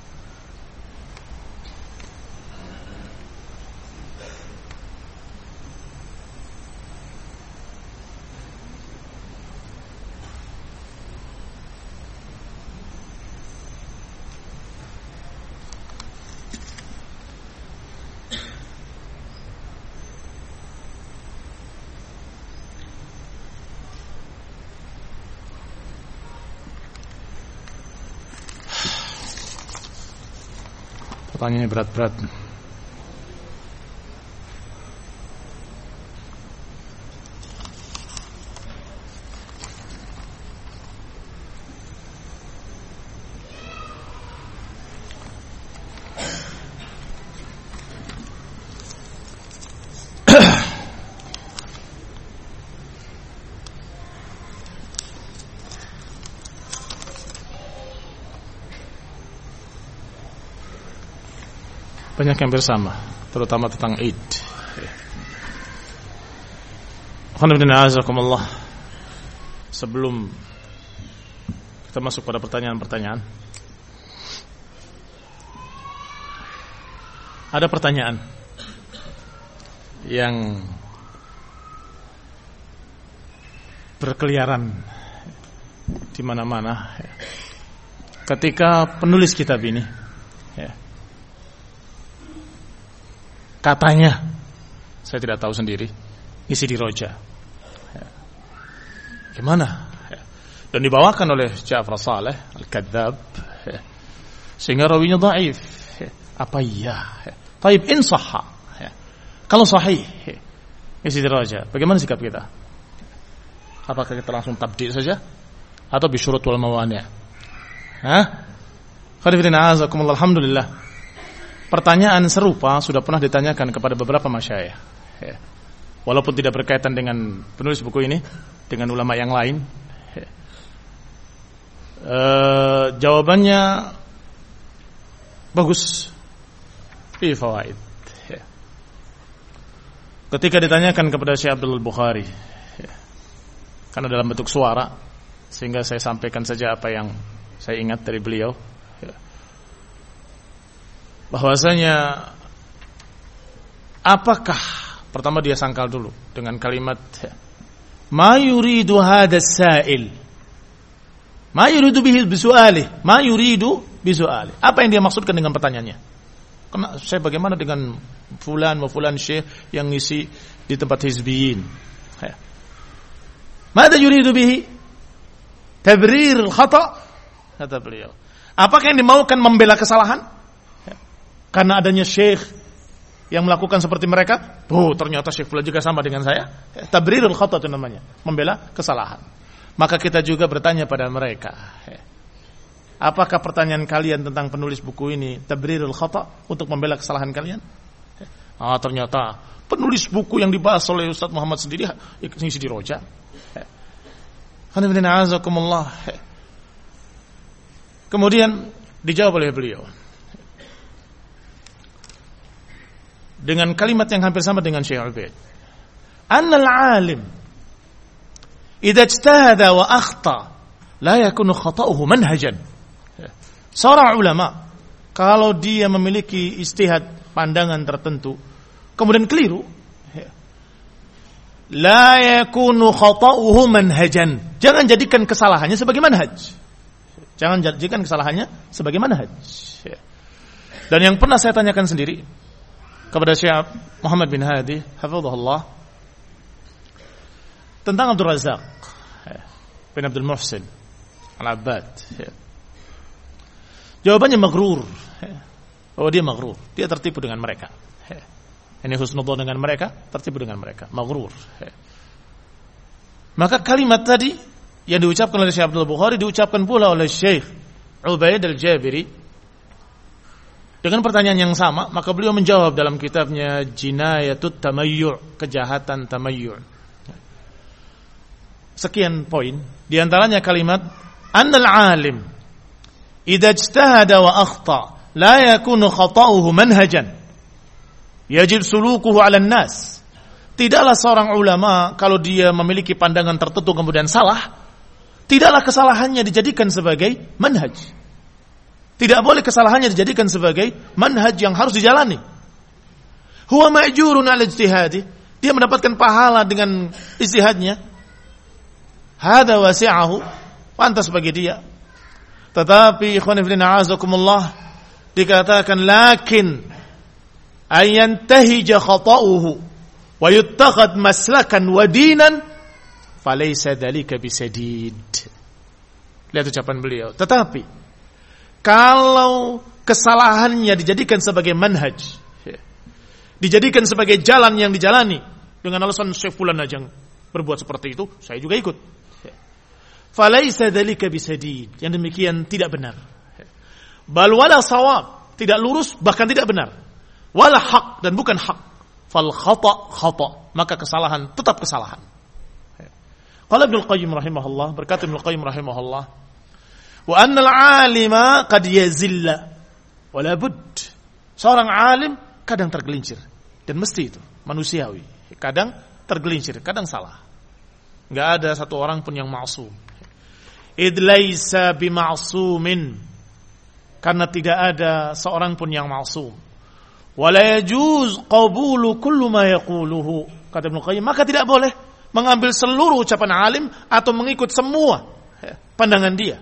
Pertanyaannya berat-berat. Banyak yang bersama, terutama tentang Id. Alhamdulillah. Sebelum kita masuk pada pertanyaan-pertanyaan, ada pertanyaan yang berkeliaran di mana-mana ketika penulis kitab ini, katanya, saya tidak tahu sendiri, isi di roja. Gimana? Dan dibawakan oleh Ja'far Saleh Al-Kadzab, sehingga rawinya dhaif. Apa iya? Taib in sahha. Kalau sahih, isi di roja, bagaimana sikap kita? Apakah kita langsung tabdi' saja atau bisyurut wal mawani'? Alhamdulillah. Pertanyaan serupa sudah pernah ditanyakan kepada beberapa masyayikh. Walaupun tidak berkaitan dengan penulis buku ini, dengan ulama yang lain. Jawabannya bagus. Fi fawaid. Ketika ditanyakan kepada Syekh Abdul Bukhari, karena dalam bentuk suara, sehingga saya sampaikan saja apa yang saya ingat dari beliau, bahwasanya apakah, pertama dia sangkal dulu dengan kalimat ma yuridu hadzal sa'il, ma yuridu bihi bisu'alih, ma yuridu bisu'alih, apa yang dia maksudkan dengan pertanyaannya? Karena saya bagaimana dengan fulan wa fulan syekh yang ngisi di tempat hizbiyin, mada yuridu bihi tabrir al-khata', kata beliau, apakah yang dimaukan membela kesalahan karena adanya syekh yang melakukan seperti mereka? Ternyata syekh pula juga sama dengan saya. Tabrirul khata' itu namanya, membela kesalahan. Maka kita juga bertanya pada mereka, apakah pertanyaan kalian tentang penulis buku ini tabrirul khata' untuk membela kesalahan kalian? Ternyata penulis buku yang dibahas oleh Ustaz Muhammad sendiri isi di roja. Kemudian dijawab oleh beliau dengan kalimat yang hampir sama dengan Syekh Ubaid. Annal alim idza ijtahada wa akhta la yakunu khata'uhu manhajan. Seorang ulama kalau dia memiliki ijtihad, pandangan tertentu, kemudian keliru, la yakunu khata'uhu manhajan. Jangan jadikan kesalahannya sebagai manhaj. Jangan jadikan kesalahannya sebagai manhaj. Dan yang pernah saya tanyakan sendiri kepada Syekh Muhammad bin Hadi hafizahullah tentang Abdul Razak bin Abdul Muhsin Al-Abbad. Jawabannya maghrur. Oh, dia maghrur, dia tertipu dengan mereka. Ini husnudzon dengan mereka, tertipu dengan mereka, maghrur. Maka kalimat tadi yang diucapkan oleh Syekh Abdul Bukhari diucapkan pula oleh Syekh Ubaid Al-Jabiri dengan pertanyaan yang sama. Maka beliau menjawab dalam kitabnya Jinayatut Tamayyu', kejahatan tamayyu'. Sekian poin, di antaranya kalimat annal alim idza ijtahada wa akhta la yakunu khata'uhu manhajan yajib sulukuhu 'ala an-nas. Tidaklah seorang ulama kalau dia memiliki pandangan tertentu kemudian salah, tidaklah kesalahannya dijadikan sebagai manhaj. Tidak boleh kesalahannya dijadikan sebagai manhaj yang harus dijalani. Huwa ma'jurun 'ala ijtihadi, dia mendapatkan pahala dengan ijtihadnya. Hada wasi'ahu, pantas bagi dia. Tetapi ikhwan fillah a'azakumullah, dikatakan lakin ayantahija khata'uhu wa yuttakhad maslakan wa dinan falaysa dzalika bisadid. Lihat ucapan beliau. Tetapi kalau kesalahannya dijadikan sebagai manhaj, dijadikan sebagai jalan yang dijalani, dengan alasan Syekh fulan aja berbuat seperti itu, saya juga ikut, falaysa dzalika bisadid, yang demikian tidak benar. Bal wala shawab, tidak lurus bahkan tidak benar. Wala haq, dan bukan hak. Fal khata', maka kesalahan tetap kesalahan. Qala Ibnu Qayyim rahimahullah, berkata Ibnu Qayyim rahimahullah, wa annal 'alima qad yazilla wa la bud. Seorang alim kadang tergelincir, dan mesti itu manusiawi. Kadang tergelincir, kadang salah. Enggak ada satu orang pun yang ma'sum. Id laisa bima'sumin, karena tidak ada seorang pun yang ma'sum. Wala yajuz qabulu kullu ma yaquluhu, kata Ibnu Qayyim, maka tidak boleh mengambil seluruh ucapan alim atau mengikut semua pandangan dia.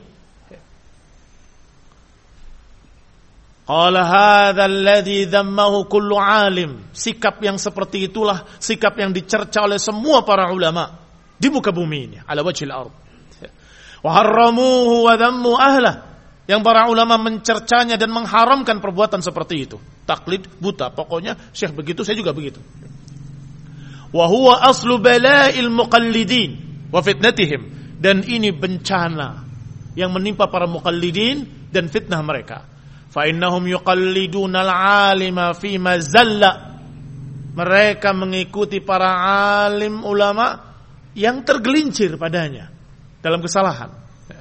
Qala hadza alladhi dhammahu kullu alim, sikap yang seperti itulah sikap yang dicerca oleh semua para ulama di muka bumi ini, ala wajhil ardh. Wa harramuhu wa dhammu ahlah, yang para ulama mencercanya dan mengharamkan perbuatan seperti itu. Taklid buta, pokoknya syekh begitu, saya juga begitu. Wa huwa aslu bala'il muqallidin wa fitnatihim, dan ini bencana yang menimpa para muqallidin dan fitnah mereka. Fa innahum yuqalliduna al-'alima fi ma zalla, mereka mengikuti para alim ulama yang tergelincir padanya dalam kesalahan.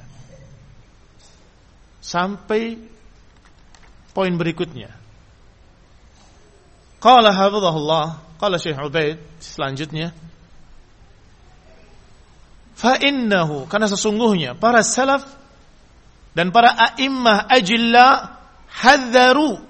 Sampai poin berikutnya. Qala hafizahullah, qala Syekh Ubaid selanjutnya, fa innahu, karena sesungguhnya para salaf dan para a'immah ajilla hadzaru,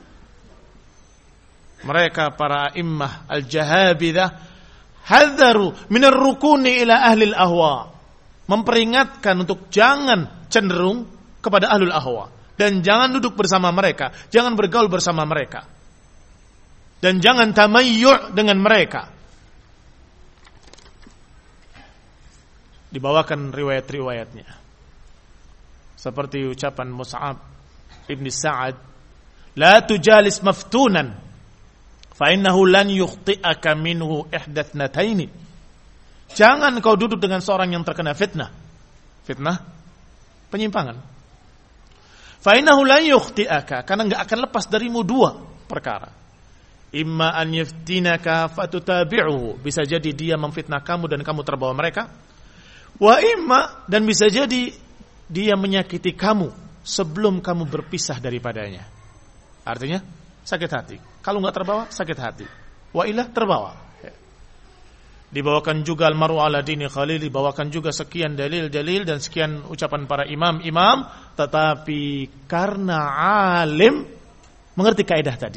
mereka para a'immah al-jahabidah hadzaru min ar-rukuni ila ahli al-ahwa, memperingatkan untuk jangan cenderung kepada ahlul ahwa, dan jangan duduk bersama mereka, jangan bergaul bersama mereka, dan jangan tamayyu' dengan mereka. Dibawakan riwayat-riwayatnya seperti ucapan Mus'ab ibn Sa'ad, la tujalis maftunan fa innahu lan yukhti'aka minhu ihdathnataini, jangan kau duduk dengan seorang yang terkena fitnah penyimpangan. Fa innahu lan yukhti'aka, karena enggak akan lepas darimu dua perkara. Imma an yaftinaka fatutabi'uhu, bisa jadi dia memfitnah kamu dan kamu terbawa mereka. Wa imma, dan bisa jadi dia menyakiti kamu sebelum kamu berpisah daripadanya. Artinya sakit hati. Kalau enggak terbawa sakit hati. Wa ilah terbawa. Dibawakan juga al-mar'u ala dini khalil, dibawakan juga sekian dalil-dalil dan sekian ucapan para imam-imam, tetapi karena alim mengerti kaidah tadi.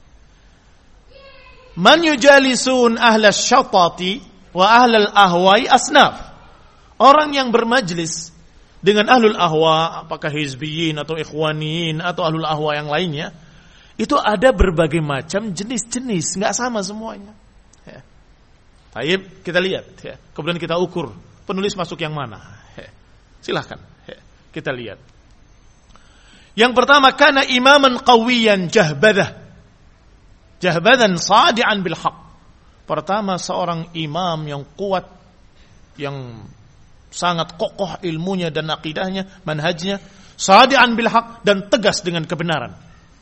Man yujalisun ahla syatati wa ahlal ahwai asnaf. Orang yang bermajlis dengan ahlul ahwa, apakah hizbiyin atau ikhwaniyin atau ahlul ahwa yang lainnya, itu ada berbagai macam jenis-jenis, nggak sama semuanya. Ya. Baik, kita lihat. Ya. Kemudian kita ukur penulis masuk yang mana. Ya. Silahkan. Ya. Kita lihat. Yang pertama, kana imaman qawiyan jahbadah. Jahbadan sadi'an bil haq. Pertama, seorang imam yang kuat, yang sangat kokoh ilmunya dan akidahnya, manhajnya, sadi'an bil haq, dan tegas dengan kebenaran.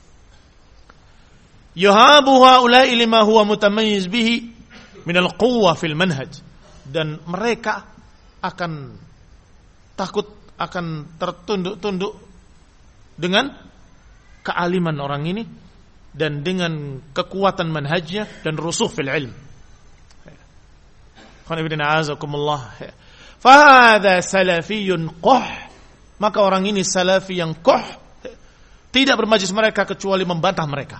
Yuhabu haula'i lima huwa mutamayyiz bihi minal quwwah fil manhaj. Dan mereka akan takut, akan tertunduk-tunduk dengan kealiman orang ini dan dengan kekuatan manhajnya dan rusuh fil ilm. Fahadha salafiyun quh. Maka orang ini salafi yang quh, tidak bermajlis mereka kecuali membantah mereka.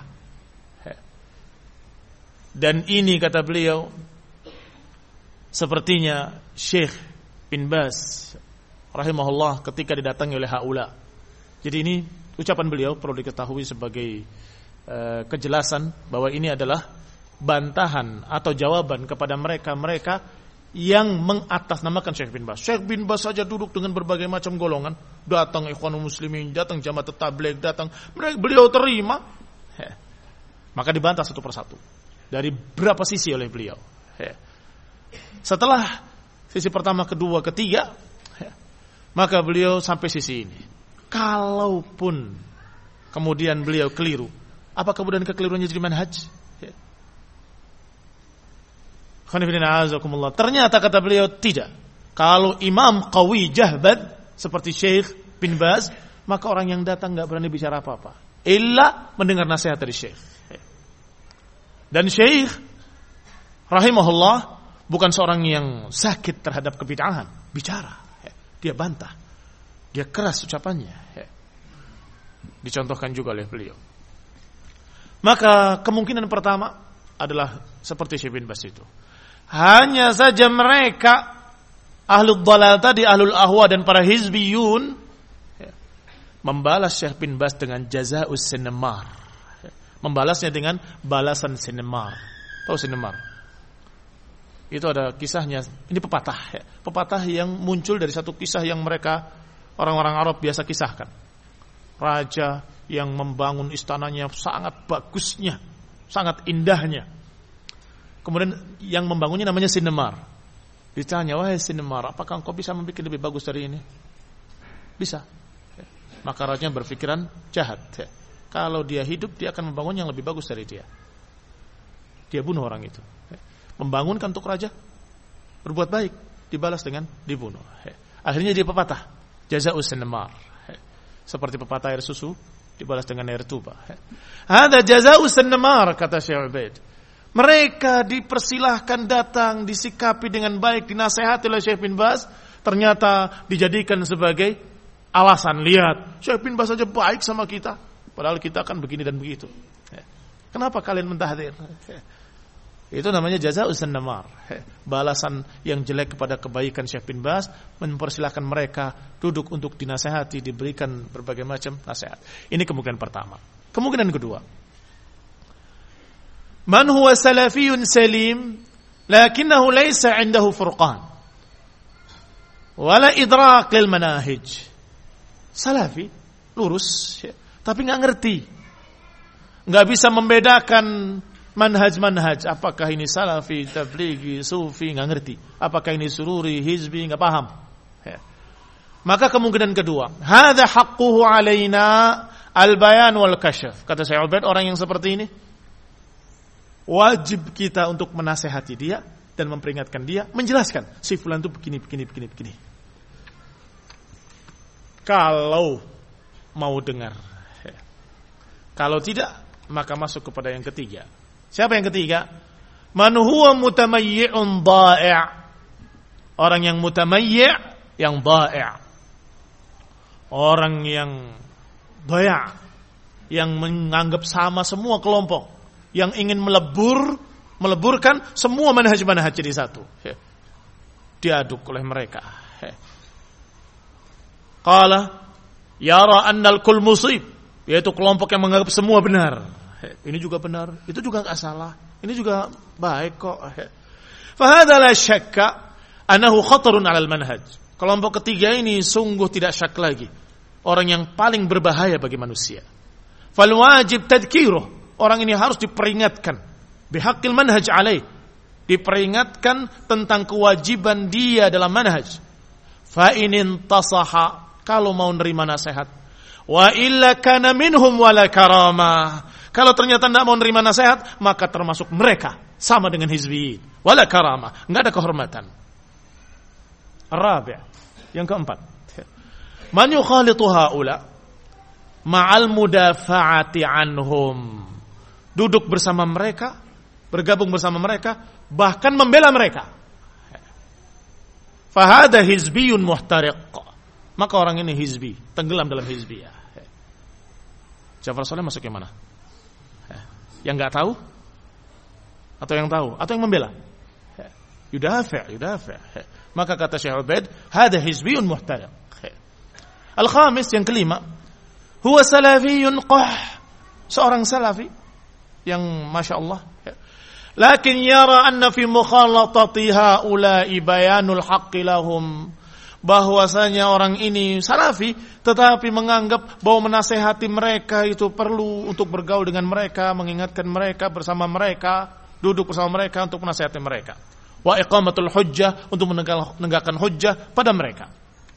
Dan ini kata beliau sepertinya Syekh bin Baz rahimahullah ketika didatangi oleh haula. Jadi ini ucapan beliau perlu diketahui sebagai kejelasan bahwa ini adalah bantahan atau jawaban kepada mereka-mereka yang mengatasnamakan Syekh bin Baz. Syekh bin Baz saja duduk dengan berbagai macam golongan, datang Ikhwanul Muslimin, datang Jamaah Tabligh, datang, beliau terima. Maka dibantah satu persatu dari berapa sisi oleh beliau. Setelah sisi pertama, kedua, ketiga, maka beliau sampai sisi ini. Kalaupun kemudian beliau keliru, apa kemudian kekeliruannya jadi manhaj? Ternyata kata beliau tidak. Kalau imam qawi jahbad seperti Syekh bin Baz, maka orang yang datang enggak berani bicara apa-apa, illa mendengar nasihat dari Syekh. Dan Syekh rahimahullah bukan seorang yang sakit terhadap kebid'ahan, bicara, dia bantah, dia keras ucapannya. Dicontohkan juga oleh beliau. Maka kemungkinan pertama adalah seperti Syekh bin Baz itu. Hanya saja mereka ahlul dhalal tadi, ahlul ahwa dan para hizbiyun membalas Syekh bin Baz dengan jazaa'us sinmar. Membalasnya dengan balasan sinmar. Tahu sinmar? Itu ada kisahnya. Ini pepatah. Pepatah yang muncul dari satu kisah yang mereka orang-orang Arab biasa kisahkan. Raja yang membangun istananya sangat bagusnya, sangat indahnya. Kemudian yang membangunnya namanya Sinemar. Ditanya, wahai Sinemar, apakah engkau bisa membuat lebih bagus dari ini? Bisa. Maka rajanya berpikiran jahat. Kalau dia hidup, dia akan membangun yang lebih bagus dari dia. Dia bunuh orang itu. Membangunkan untuk raja, berbuat baik, dibalas dengan dibunuh. Akhirnya dia pepatah, jazaa'us Sinemar. Seperti pepatah air susu dibalas dengan air tuba. Ada jazaa'us Sinemar, kata Syekh Ubaid. Mereka dipersilahkan datang, disikapi dengan baik, dinasehati oleh Syekh bin Baz, ternyata dijadikan sebagai alasan. Lihat, Syekh bin Baz saja baik sama kita, padahal kita kan begini dan begitu. Kenapa kalian mentahdir? Itu namanya jazaa'us Sinemar. Balasan yang jelek kepada kebaikan Syekh bin Baz, mempersilahkan mereka duduk untuk dinasehati, diberikan berbagai macam nasihat. Ini kemungkinan pertama. Kemungkinan kedua, man huwa salafiyun salim lakinnahu laysa 'indahu furqan wala idrak lil manahij. Salafi lurus tapi enggak ngerti. Enggak bisa membedakan manhaj-manhaj, apakah ini salafi, tablighi, sufi, enggak ngerti. Apakah ini sururi, hizbi, enggak paham. Maka kemungkinan kedua, hadza haqquhu alaina al-bayan wal kashf. Kata Syekh Ubaid, orang yang seperti ini wajib kita untuk menasehati dia dan memperingatkan dia, menjelaskan si fulan itu begini. Kalau mau dengar. Kalau tidak, maka masuk kepada yang ketiga. Siapa yang ketiga? Man huwa mutamayyi'un dha'i'. Orang yang mutamayyi', yang dha'i'. Orang yang dha'i', yang menganggap sama semua kelompok, yang ingin meleburkan semua manhaj-manhaj jadi satu. Diaduk oleh mereka. Qala yara annal kull musib, yaitu kelompok yang menganggap semua benar. Ini juga benar, itu juga enggak salah, ini juga baik kok. Fahadha la syakka annahu khatarun 'alal manhaj. Kelompok ketiga ini sungguh tidak syak lagi orang yang paling berbahaya bagi manusia. Fal wajib tadhkiruh, orang ini harus diperingatkan bihaqqil manhaj alaih, diperingatkan tentang kewajiban dia dalam manhaj. Fa in intasaha, kalau mau nerima nasihat, wa illa kana minhum wala karamah. Kalau ternyata tidak mau nerima nasihat, maka termasuk mereka, sama dengan hizbiyin, wala karamah, enggak ada kehormatan. Rabi', yang keempat, man yukhalitu haula ma'al mudafa'ati anhum, duduk bersama mereka, bergabung bersama mereka, bahkan membela mereka. Fahada hizbiyun muhtariq, maka orang ini hizbi, tenggelam dalam hizbiyah. Ja'far Saleh masuk yang mana? Yang enggak tahu atau yang tahu atau yang membela? Yudafi'. Maka kata Syekh Ubaid, hada hizbiyun muhtariq. Al-khamis, yang kelima, huwa salafiyun qah, seorang salafi yang masya-Allah, lakin yara anna fi mukhalatati haula'i bayanul haqqi lahum, bahwasanya orang ini salafi tetapi menganggap bahwa menasehati mereka itu perlu untuk bergaul dengan mereka, mengingatkan mereka, bersama mereka, duduk bersama mereka untuk menasehati mereka. Wa iqamatul hujjah, untuk menegakkan hujjah pada mereka.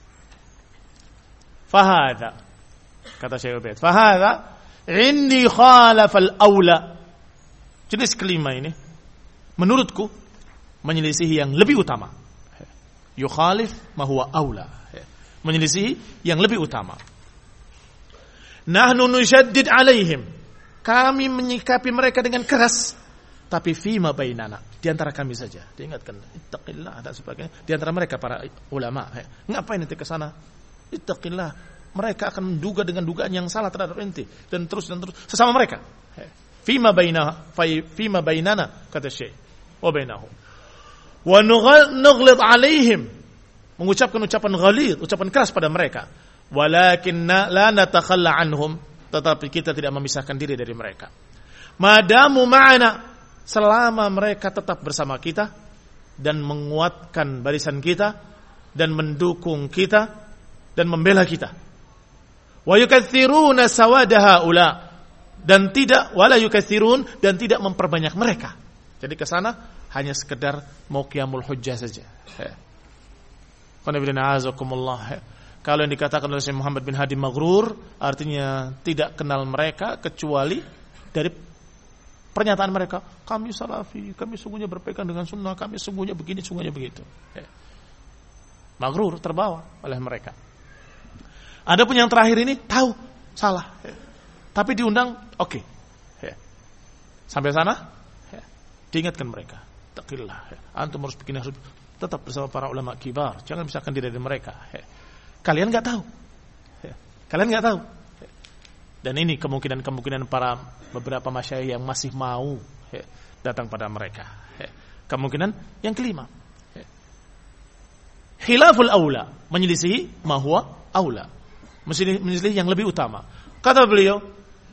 Fahada, kata Syekh Ubaid, fahada indi khalafal aula. Jenis kelima ini menurutku menyelisihi yang lebih utama. Yukhalif ma huwa aula, menyelisihi yang lebih utama. Nahnu nushaddid alaihim, kami menyikapi mereka dengan keras, tapi fima bainana, di antara kami saja. Diingatkan, ittaqillah dan sebagainya. Di antara mereka para ulama, ngapain nanti ke sana? Ittaqillah, mereka akan menduga dengan dugaan yang salah terhadap ente, dan terus sesama mereka. Fima bainana, kata Syekh, wa bainahum. Wa nughlid alaihim, mengucapkan ucapan ghalid, ucapan keras pada mereka. Walakinna la natakhalla anhum, tetapi kita tidak memisahkan diri dari mereka. Madamu ma'ana, selama mereka tetap bersama kita dan menguatkan barisan kita dan mendukung kita dan membela kita. Wa yukatsiruna sawada haula, dan tidak wala yukatsirun, dan tidak memperbanyak mereka. Jadi ke sana hanya sekedar mau qiyamul hujjah saja. Kalau yang dikatakan oleh Syekh Muhammad bin Hadi maghrur, artinya tidak kenal mereka kecuali dari pernyataan mereka, kami salafi, kami sungguhnya berpegang dengan sunnah, kami sungguhnya begini, sungguhnya begitu. Maghrur, terbawa oleh mereka. Adapun yang terakhir ini tahu salah, tapi diundang, oke. Sampai sana diingatkan mereka, taqillah, antum harus begini, harus tetap bersama para ulama kibar, jangan pisahkan diri dari mereka. Kalian enggak tahu. Kalian enggak tahu. Dan ini kemungkinan para beberapa masyayikh yang masih mau datang pada mereka. Kemungkinan yang kelima, khilaful aula, menyelisihi ma huwa aula, menyelisihi yang lebih utama. Kata beliau,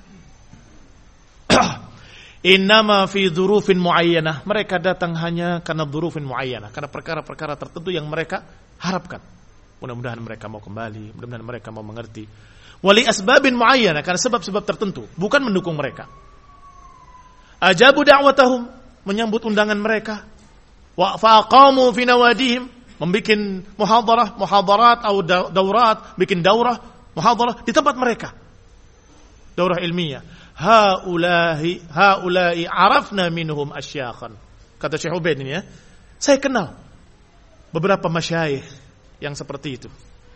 innama fi dzurufin muayyanah, mereka datang hanya karena dzurufin muayyanah, karena perkara-perkara tertentu yang mereka harapkan. Mudah-mudahan mereka mau kembali, mudah-mudahan mereka mau mengerti. Wali asbabin muayyanah, karena sebab-sebab tertentu, bukan mendukung mereka. Ajabu da'watahum, menyambut undangan mereka. Wa faqamu fi nawadihim, membikin muhadarat atau daurat, bikin daurah, muhadarah di tempat mereka. Daurah ilmiah. Haula'i arafna minhum asyakhan. Kata Syekh Ubaid ini, ya, saya kenal beberapa masyayikh yang seperti itu.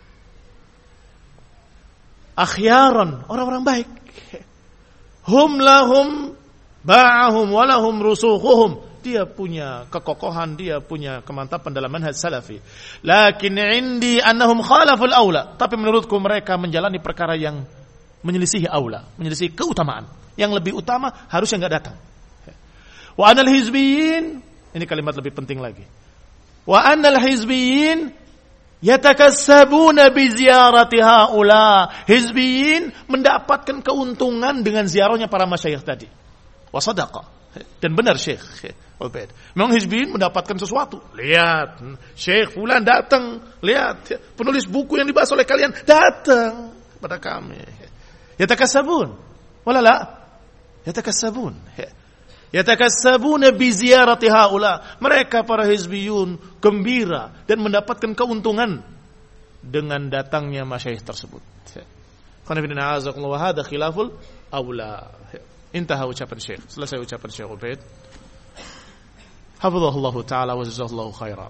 Akhyaran, orang-orang baik. Hum lahum ba'ahum walahum rusukhuhum dia punya kekokohan, dia punya kemantapan dalam manhaj salafi. Lakin indi annahum khalaful aula. Tapi menurutku mereka menjalani perkara yang menyelisihi aula, menyelisihi keutamaan. Yang lebih utama harusnya enggak datang. Wa anal hizbiyyin, ini kalimat lebih penting lagi. Wa anal hizbiyyin yatakassabuna bi ziyarati haula. Hizbiyyin mendapatkan keuntungan dengan ziarahnya para masyayikh tadi. Wa sadaqa. Dan benar Syekh Ubaid. Memang hizbiyyin mendapatkan sesuatu. Lihat, Syekh fulan datang. Lihat, penulis buku yang dibahas oleh kalian datang pada kami. Yatakassabun. Wala la? Yatakassabun. Yatakassabuna bi ziyarati haula. Mereka para hizbiyun gembira dan mendapatkan keuntungan dengan datangnya masyayikh tersebut. Qul inna a'azakumullah wa hadha khilaful aula. Intaha ucapan Syekh. Selesai ucapan Syekh Ubaid. Hafizahullah ta'ala wa jazakallahu khairan.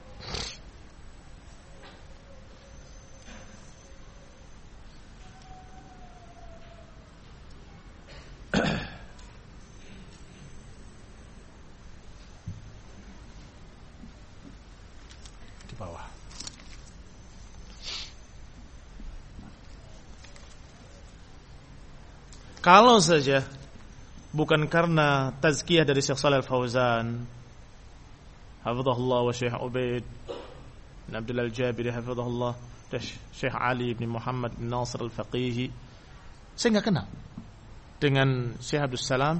Di bawah. Kalau saja bukan karena tazkiyah dari Syekh Shalih Al-Fauzan hafizahullah wa Syekh Ubaid bin Abdullah Al-Jabiri hafizahullah dan Syekh Ali bin Muhammad bin Nasir Al-Faqihi, saya enggak kenal dengan Syekh Abdul Salam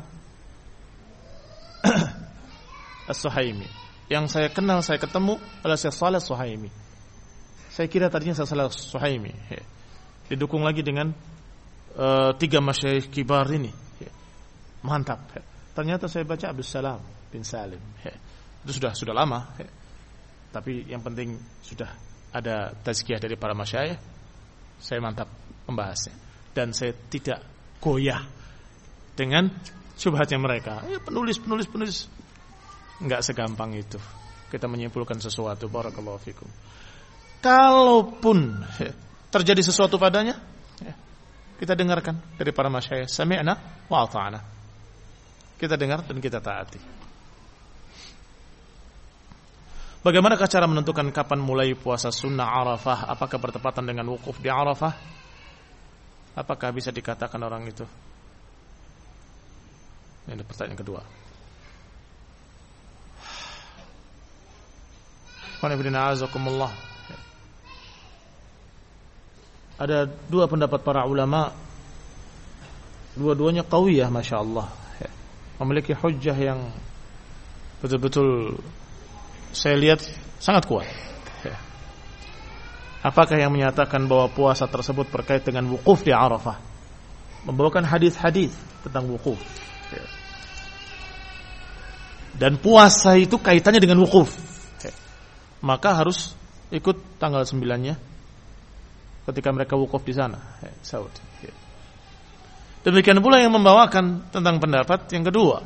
As-Suhaimi. Yang saya kenal, saya ketemu adalah Syekh Shalih As-Suhaimi. Saya kira tadinya Syekh Shalih As-Suhaimi didukung lagi dengan 3 masyayikh kibar ini. Mantap. Ternyata saya baca Abdul Salam bin Salim. Itu sudah lama. Tapi yang penting sudah ada tazkiyah dari para masyayikh. Saya mantap membahasnya. Dan saya tidak goyah dengan syubhatnya mereka. Penulis enggak segampang itu. Kita menyimpulkan sesuatu. Barakallahu fikum. Kalaupun terjadi sesuatu padanya, kita dengarkan dari para masyayikh. Sami'na wa ata'na. Kita dengar dan kita taati. Bagaimanakah cara menentukan kapan mulai puasa sunnah Arafah? Apakah bertepatan dengan wukuf di Arafah? Apakah bisa dikatakan orang itu? Ini pertanyaan kedua. Ada 2 pendapat para ulama. Dua-duanya qawiyah, Masya Allah, memiliki hujjah yang betul-betul saya lihat sangat kuat. Apakah yang menyatakan bahwa puasa tersebut berkait dengan wukuf di Arafah? Membawakan hadis-hadis tentang wukuf. Dan puasa itu kaitannya dengan wukuf. Maka harus ikut tanggal 9-nya ketika mereka wukuf di sana. Saudi. Demikian pula yang membawakan tentang pendapat yang kedua,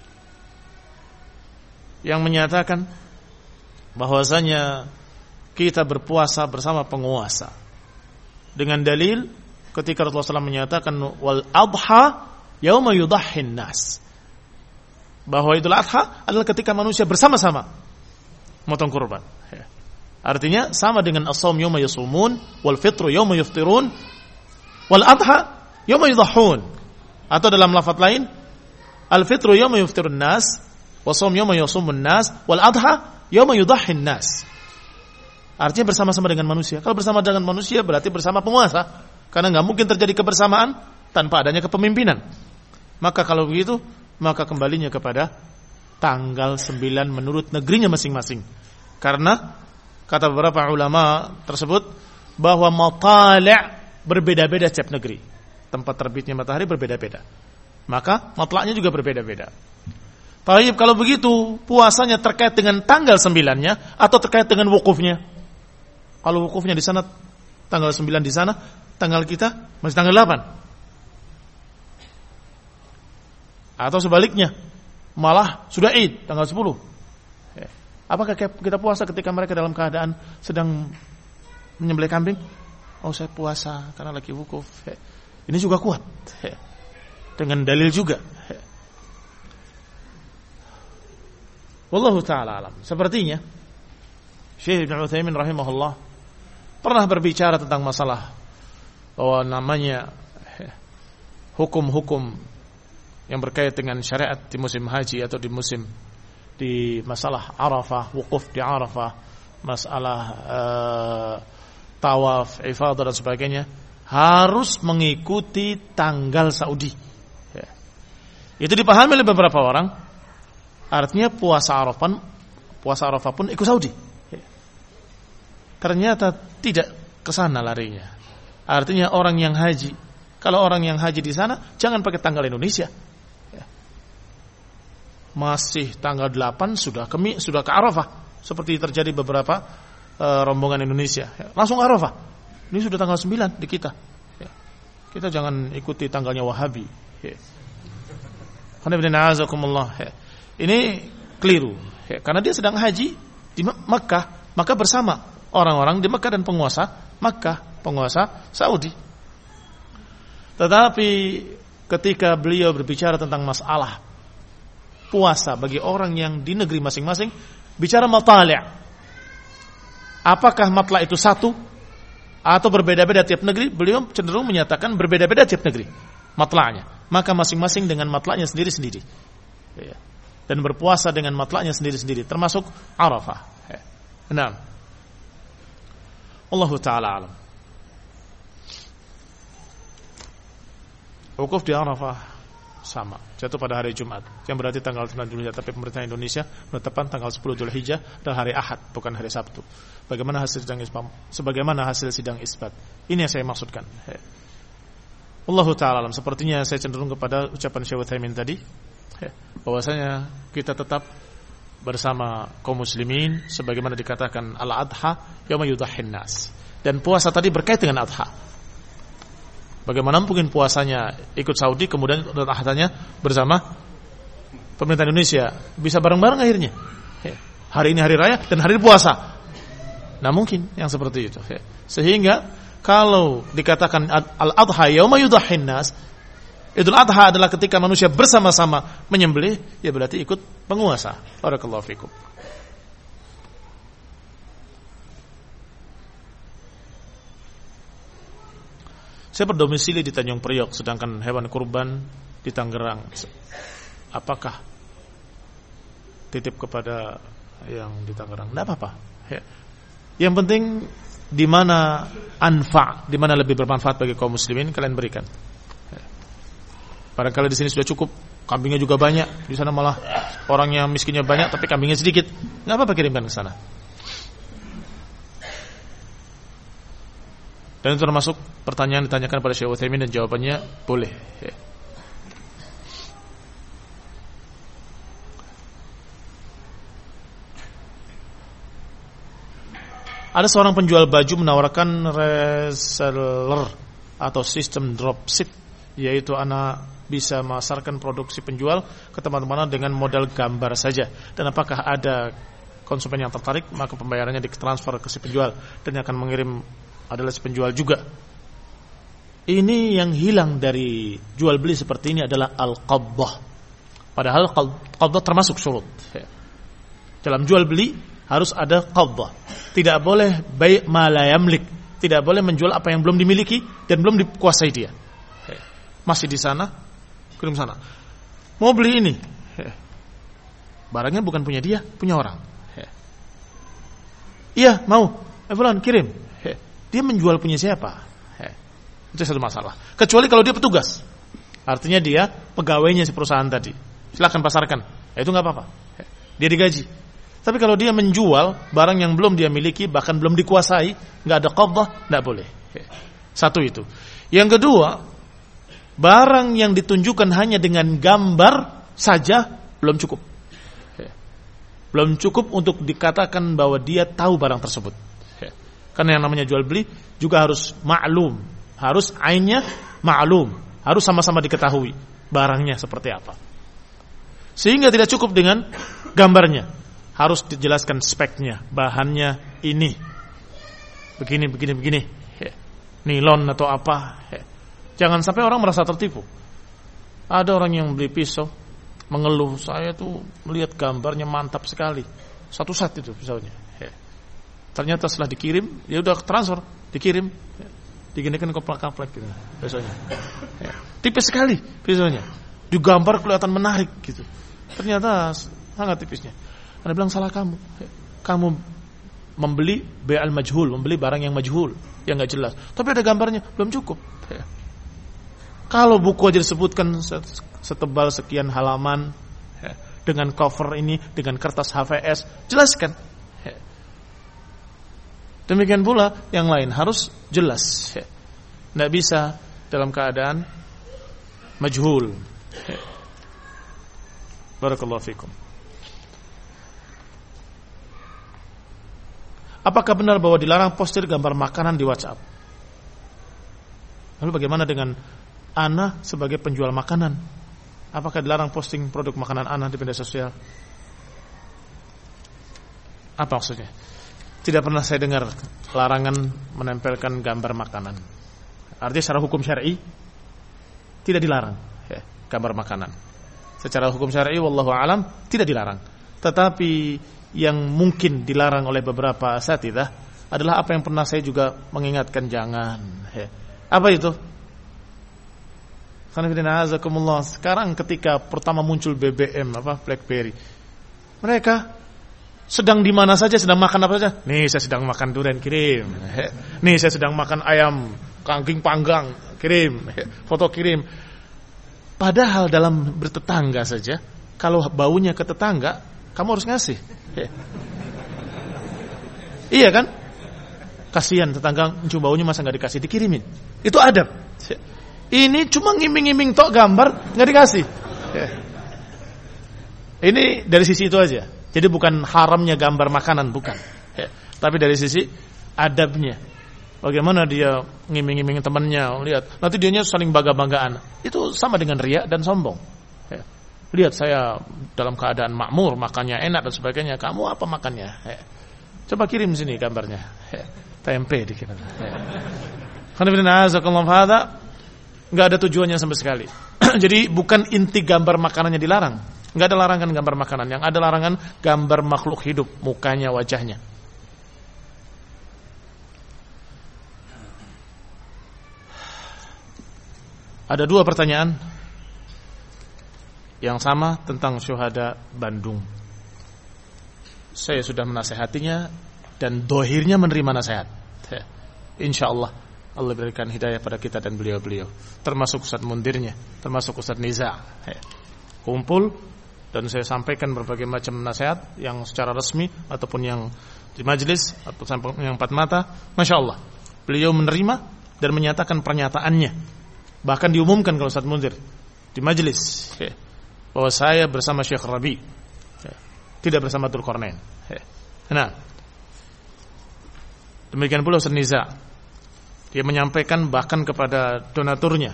yang menyatakan bahwasanya kita berpuasa bersama penguasa dengan dalil ketika Rasulullah SAW menyatakan wal adha yauma yudahhin nas, bahwa Idul Adha adalah ketika manusia bersama-sama motong kurban. Artinya sama dengan as-shaum yauma yasumun wal fitru yauma yuftirun wal adha yauma yudahhun. Atau dalam lafaz lain, al-fitru yauma yuftirun nas, was-shaum yauma yasumun nas, wal adha yauma yudahhin nas. Artinya bersama-sama dengan manusia. Kalau bersama dengan manusia berarti bersama penguasa, karena enggak mungkin terjadi kebersamaan tanpa adanya kepemimpinan. Maka kalau begitu, maka kembalinya kepada tanggal 9 menurut negerinya masing-masing. Karena kata beberapa ulama tersebut bahwa matali' berbeda-beda setiap negeri. Tempat terbitnya matahari berbeda-beda. Maka matla'nya juga berbeda-beda. Baik, kalau begitu puasanya terkait dengan tanggal 9-nya atau terkait dengan wukufnya? Kalau wukufnya di sana tanggal 9 di sana, tanggal kita masih tanggal 8. Atau sebaliknya, malah sudah Id tanggal 10. Apakah kita puasa ketika mereka dalam keadaan sedang menyembelih kambing? Oh, saya puasa karena lagi wukuf. Ini juga kuat dengan dalil juga. Wallahu ta'ala alam. Sepertinya Syekh Ibn Utsaimin rahimahullah pernah berbicara tentang masalah bahwa namanya hukum-hukum yang berkait dengan syariat di musim haji atau di masalah Arafah, wukuf di Arafah, masalah tawaf, ifadah dan sebagainya harus mengikuti tanggal Saudi. Itu dipahami oleh beberapa orang. Artinya puasa Arafah pun ikut Saudi. Ternyata tidak ke sana larinya. Artinya orang yang haji, kalau orang yang haji di sana jangan pakai tanggal Indonesia. Masih tanggal 8 sudah ke Arafah, seperti terjadi beberapa rombongan Indonesia. Langsung Arafah. Ini sudah tanggal 9 di kita. Kita jangan ikuti tanggalnya Wahabi. Ini keliru. Karena dia sedang haji di Makkah, maka bersama orang-orang di Makkah dan penguasa Makkah, penguasa Saudi. Tetapi ketika beliau berbicara tentang masalah puasa bagi orang yang di negeri masing-masing, bicara matali'. Apakah matla' itu satu atau berbeda-beda tiap negeri? Beliau cenderung menyatakan berbeda-beda tiap negeri matla'nya. Maka masing-masing dengan matla'nya sendiri-sendiri. Dan berpuasa dengan matla'nya sendiri-sendiri, termasuk Arafah. Nah, Allahu ta'ala alam. Wukuf di Arafah sama, jatuh pada hari Jumat, yang berarti tanggal 9 Zulhijjah, tapi pemerintah Indonesia menetapkan tanggal 10 Zulhijjah adalah hari Ahad, bukan hari Sabtu. Bagaimana hasil sidang isbat? Ini yang saya maksudkan. Allahu ta'ala alam. Sepertinya saya cenderung kepada ucapan Syekh Utsaimin tadi, bahwasanya kita tetap bersama kaum muslimin sebagaimana dikatakan al-adha yauma yudahhin nas. Dan puasa tadi berkait dengan adha. Bagaimana mungkin puasanya ikut Saudi kemudian adhanya bersama pemerintah Indonesia, bisa bareng-bareng akhirnya. Hari ini hari raya dan hari puasa. Nah, mungkin yang seperti itu. Sehingga kalau dikatakan al-adha yauma yudahhin nas, Idul Adha adalah ketika manusia bersama-sama menyembelih, ya berarti ikut penguasa. Barakallahu fikum. Saya berdomisili di Tanjung Priok, sedangkan hewan kurban di Tangerang. Apakah titip kepada yang di Tangerang? Tidak apa-apa. Yang penting di mana di mana lebih bermanfaat bagi kaum muslimin, kalian berikan. Barangkali di sini sudah cukup, kambingnya juga banyak. Di sana malah orang yang miskinnya banyak, tapi kambingnya sedikit. Nggak apa-apa, kirimkan ke sana. Dan itu termasuk pertanyaan ditanyakan pada Syekh Utsaimin dan jawabannya boleh. Ada seorang penjual baju menawarkan reseller atau sistem dropship, yaitu Anda bisa memasarkan produksi penjual ke teman-teman dengan modal gambar saja. Dan apakah ada konsumen yang tertarik, maka pembayarannya ditransfer ke si penjual dan akan mengirim adalah si penjual juga. Ini yang hilang dari jual beli seperti ini adalah al-qabdah. Padahal qabdah termasuk syurut. Dalam jual beli harus ada qabdah. Tidak boleh bai' ma la yamlik. Tidak boleh menjual apa yang belum dimiliki dan belum dikuasai dia. Masih di sana, kirim sana. Mau beli ini, barangnya bukan punya dia, punya orang. Iya, mau. Fulan kirim. Dia menjual punya siapa? Itu satu masalah. Kecuali kalau dia petugas, artinya dia pegawainya si perusahaan tadi. Silakan pasarkan. Itu nggak apa-apa. Dia digaji. Tapi kalau dia menjual barang yang belum dia miliki, bahkan belum dikuasai, nggak ada qabdah, nggak boleh. Satu itu. Yang kedua, barang yang ditunjukkan hanya dengan gambar saja belum cukup. Belum cukup untuk dikatakan bahwa dia tahu barang tersebut. Karena yang namanya jual beli juga harus maklum, harus ainnya maklum, harus sama-sama diketahui barangnya seperti apa. Sehingga tidak cukup dengan gambarnya, harus dijelaskan speknya, bahannya ini, begini, nilon atau apa. Jangan sampai orang merasa tertipu. Ada orang yang beli pisau mengeluh, saya tuh melihat gambarnya mantap sekali. Satu set itu pisaunya. Ternyata setelah dikirim, ya udah transfer, dikirim, diginikan keplak-keplak gitu pisaunya. Tipis sekali pisaunya. Digambar kelihatan menarik gitu. Ternyata sangat tipisnya. Anda bilang salah kamu. Kamu membeli bai'al majhul, membeli barang yang majhul, yang enggak jelas. Tapi ada gambarnya, belum cukup. Kalau buku aja disebutkan setebal sekian halaman, dengan cover ini, dengan kertas HVS, jelaskan. Demikian pula yang lain harus jelas. Tidak bisa dalam keadaan majhul. Barakallahu fikum. Apakah benar bahwa dilarang postir gambar makanan di WhatsApp? Lalu bagaimana dengan ana sebagai penjual makanan? Apakah dilarang posting produk makanan ana di media sosial? Apa maksudnya? Tidak pernah saya dengar larangan menempelkan gambar makanan. Artinya secara hukum syar'i tidak dilarang gambar makanan. Secara hukum syar'i wallahu alam tidak dilarang. Tetapi yang mungkin dilarang oleh beberapa asatidzah adalah apa yang pernah saya juga mengingatkan jangan. Apa itu? Sekarang ketika pertama muncul BBM BlackBerry, mereka sedang di mana saja, sedang makan apa saja. Nih saya sedang makan durian, kirim. Nih saya sedang makan ayam kangking panggang, kirim. Foto kirim. Padahal dalam bertetangga saja, kalau baunya ke tetangga, kamu harus ngasih. Iya kan? Kasihan tetangga mencium baunya, masa nggak dikasih, dikirimin. Itu adab. Ini cuma ngiming-ngiming tok gambar nggak dikasih. Ini dari sisi itu aja. Jadi bukan haramnya gambar makanan, bukan. Tapi dari sisi adabnya. Bagaimana dia ngiming-ngiming temannya, lihat. Nanti dianya saling bangga-banggaan. Itu sama dengan riya dan sombong. Lihat saya dalam keadaan makmur, makannya enak dan sebagainya. Kamu apa makannya? Coba kirim sini gambarnya. Tempe dikirim. Nggak ada tujuannya sama sekali. Jadi bukan inti gambar makanannya dilarang. Nggak ada larangan gambar makanan. Yang ada larangan gambar makhluk hidup, mukanya, wajahnya. Ada dua pertanyaan yang sama tentang syuhada Bandung. Saya sudah menasehatinya dan dohirnya menerima nasihat. InsyaAllah Allah berikan hidayah pada kita dan beliau-beliau, termasuk Ustaz Mundirnya, termasuk Ustaz Niza. Kumpul dan saya sampaikan berbagai macam nasihat yang secara resmi ataupun yang di majelis ataupun yang empat mata. Masya Allah, beliau menerima dan menyatakan pernyataannya. Bahkan diumumkan kalau Ustaz Mundir di majelis bahwa saya bersama Syekh Rabi, tidak bersama Dzulqarnain. Nah, demikian pula Ustaz Niza, dia menyampaikan bahkan kepada donaturnya,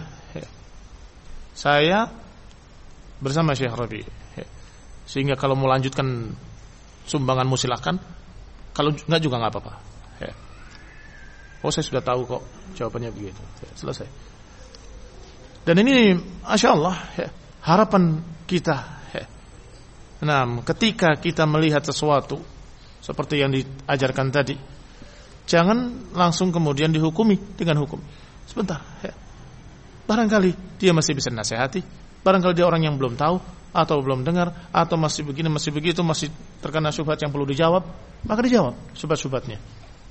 saya bersama Syekh Rabi, sehingga kalau mau lanjutkan sumbanganmu silakan, kalau enggak juga enggak apa-apa. Oh, saya sudah tahu kok jawabannya begitu. Selesai. Dan ini Masya Allah harapan kita. Nah, ketika kita melihat sesuatu seperti yang diajarkan tadi, jangan langsung kemudian dihukumi dengan hukum. Sebentar, barangkali dia masih bisa nasihati, barangkali dia orang yang belum tahu atau belum dengar, atau masih begini, masih begitu, masih terkena syubhat yang perlu dijawab, maka dijawab syubhat-syubhatnya.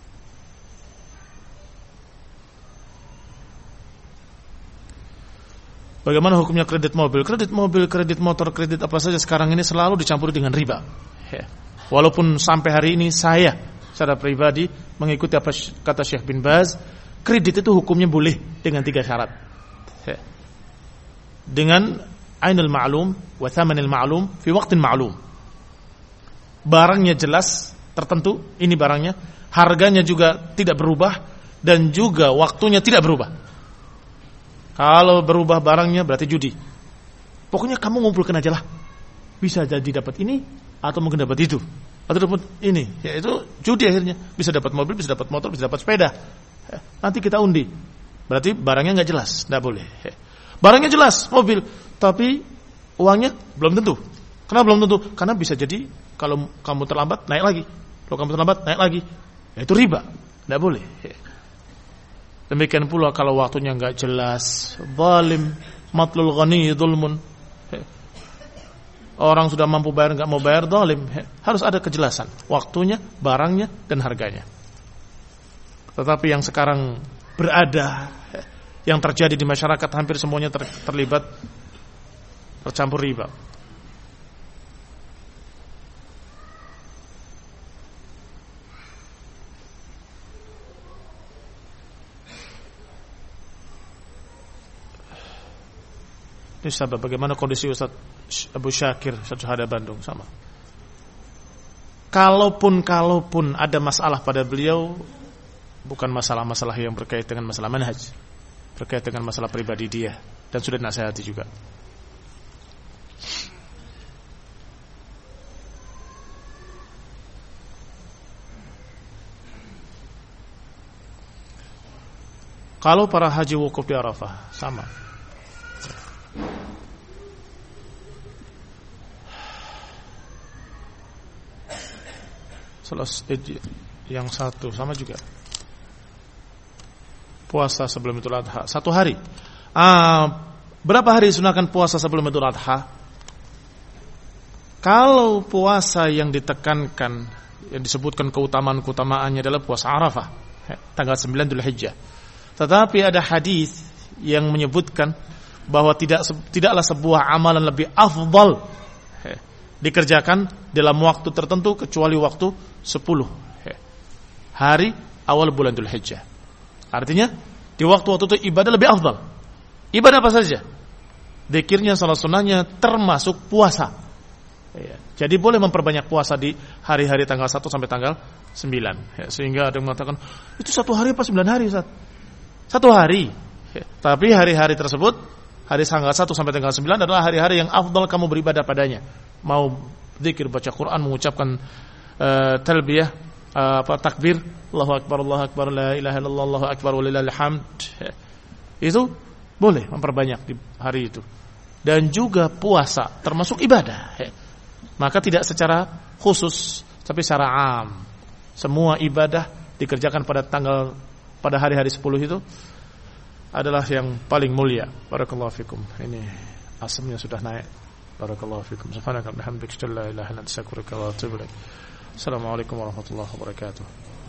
Bagaimana hukumnya kredit mobil? Kredit mobil, kredit motor, kredit apa saja sekarang ini selalu dicampuri dengan riba. Walaupun sampai hari ini saya secara pribadi mengikuti apa kata Syekh bin Baz, kredit itu hukumnya boleh dengan 3 syarat. Dengan ainul ma'lum wa thamanil ma'lum fi waqtin ma'lum. Barangnya jelas, tertentu, ini barangnya, harganya juga tidak berubah dan juga waktunya tidak berubah. Kalau berubah barangnya berarti judi. Pokoknya kamu ngumpulkan aja lah. Bisa jadi dapat ini atau mungkin dapat itu, atau dapat ini. Ya itu judi akhirnya. Bisa dapat mobil, bisa dapat motor, bisa dapat sepeda. Nanti kita undi. Berarti barangnya nggak jelas, nggak boleh. Barangnya jelas, mobil, tapi uangnya? Belum tentu. Kenapa belum tentu? Karena bisa jadi kalau kamu terlambat naik lagi. Kalau kamu terlambat naik lagi. Ya, itu riba. Tidak boleh. Demikian pula kalau waktunya enggak jelas, zalim, matlul ghani dzulmun. Orang sudah mampu bayar enggak mau bayar, zalim. Harus ada kejelasan waktunya, barangnya dan harganya. Tetapi yang sekarang berada, yang terjadi di masyarakat hampir semuanya terlibat tercampur riba. Ini sahabat, bagaimana kondisi Ustaz Abu Syakir Syahada Bandung? Sama. Kalaupun ada masalah pada beliau, bukan masalah-masalah yang berkait dengan masalah manhaj, berkait dengan masalah pribadi dia, dan sudah nasihati juga. Kalau para haji wukuf di Arafah, sama. Yang satu sama juga. Puasa sebelum Idul Adha 1 hari. Berapa hari disunahkan puasa sebelum Idul Adha? Kalau puasa yang ditekankan, yang disebutkan keutamaannya adalah puasa Arafah, tanggal 9 Dzulhijjah. Tetapi ada hadis yang menyebutkan bahwa tidaklah sebuah amalan lebih afdal dikerjakan dalam waktu tertentu kecuali waktu 10 hari awal bulan Dzulhijjah. Artinya di waktu-waktu itu ibadah lebih afdal. Ibadah apa saja? Dzikirnya, salat sunnahnya, termasuk puasa. Jadi boleh memperbanyak puasa di hari-hari tanggal 1 sampai tanggal 9. Sehingga ada yang mengatakan, itu 1 hari apa 9 hari Ustaz? 1 hari. Tapi hari-hari tersebut, hari tanggal 1 sampai tanggal 9 adalah hari-hari yang afdal kamu beribadah padanya. Mau zikir, baca Quran, mengucapkan talbiyah, takbir, Allahu akbar, la ilaha illallah, Allahu akbar, walillahil hamd. Itu boleh memperbanyak di hari itu. Dan juga puasa termasuk ibadah. Maka tidak secara khusus, tapi secara am. Semua ibadah dikerjakan pada hari-hari 10 itu adalah yang paling mulia. Barakallahu fikum. Ini asamnya sudah naik. Barakallahu fikum. Subhanaka wa bihamdika, la ilaha illa anta, astaghfiruka wa atubu ilaik. Assalamualaikum warahmatullahi wabarakatuh.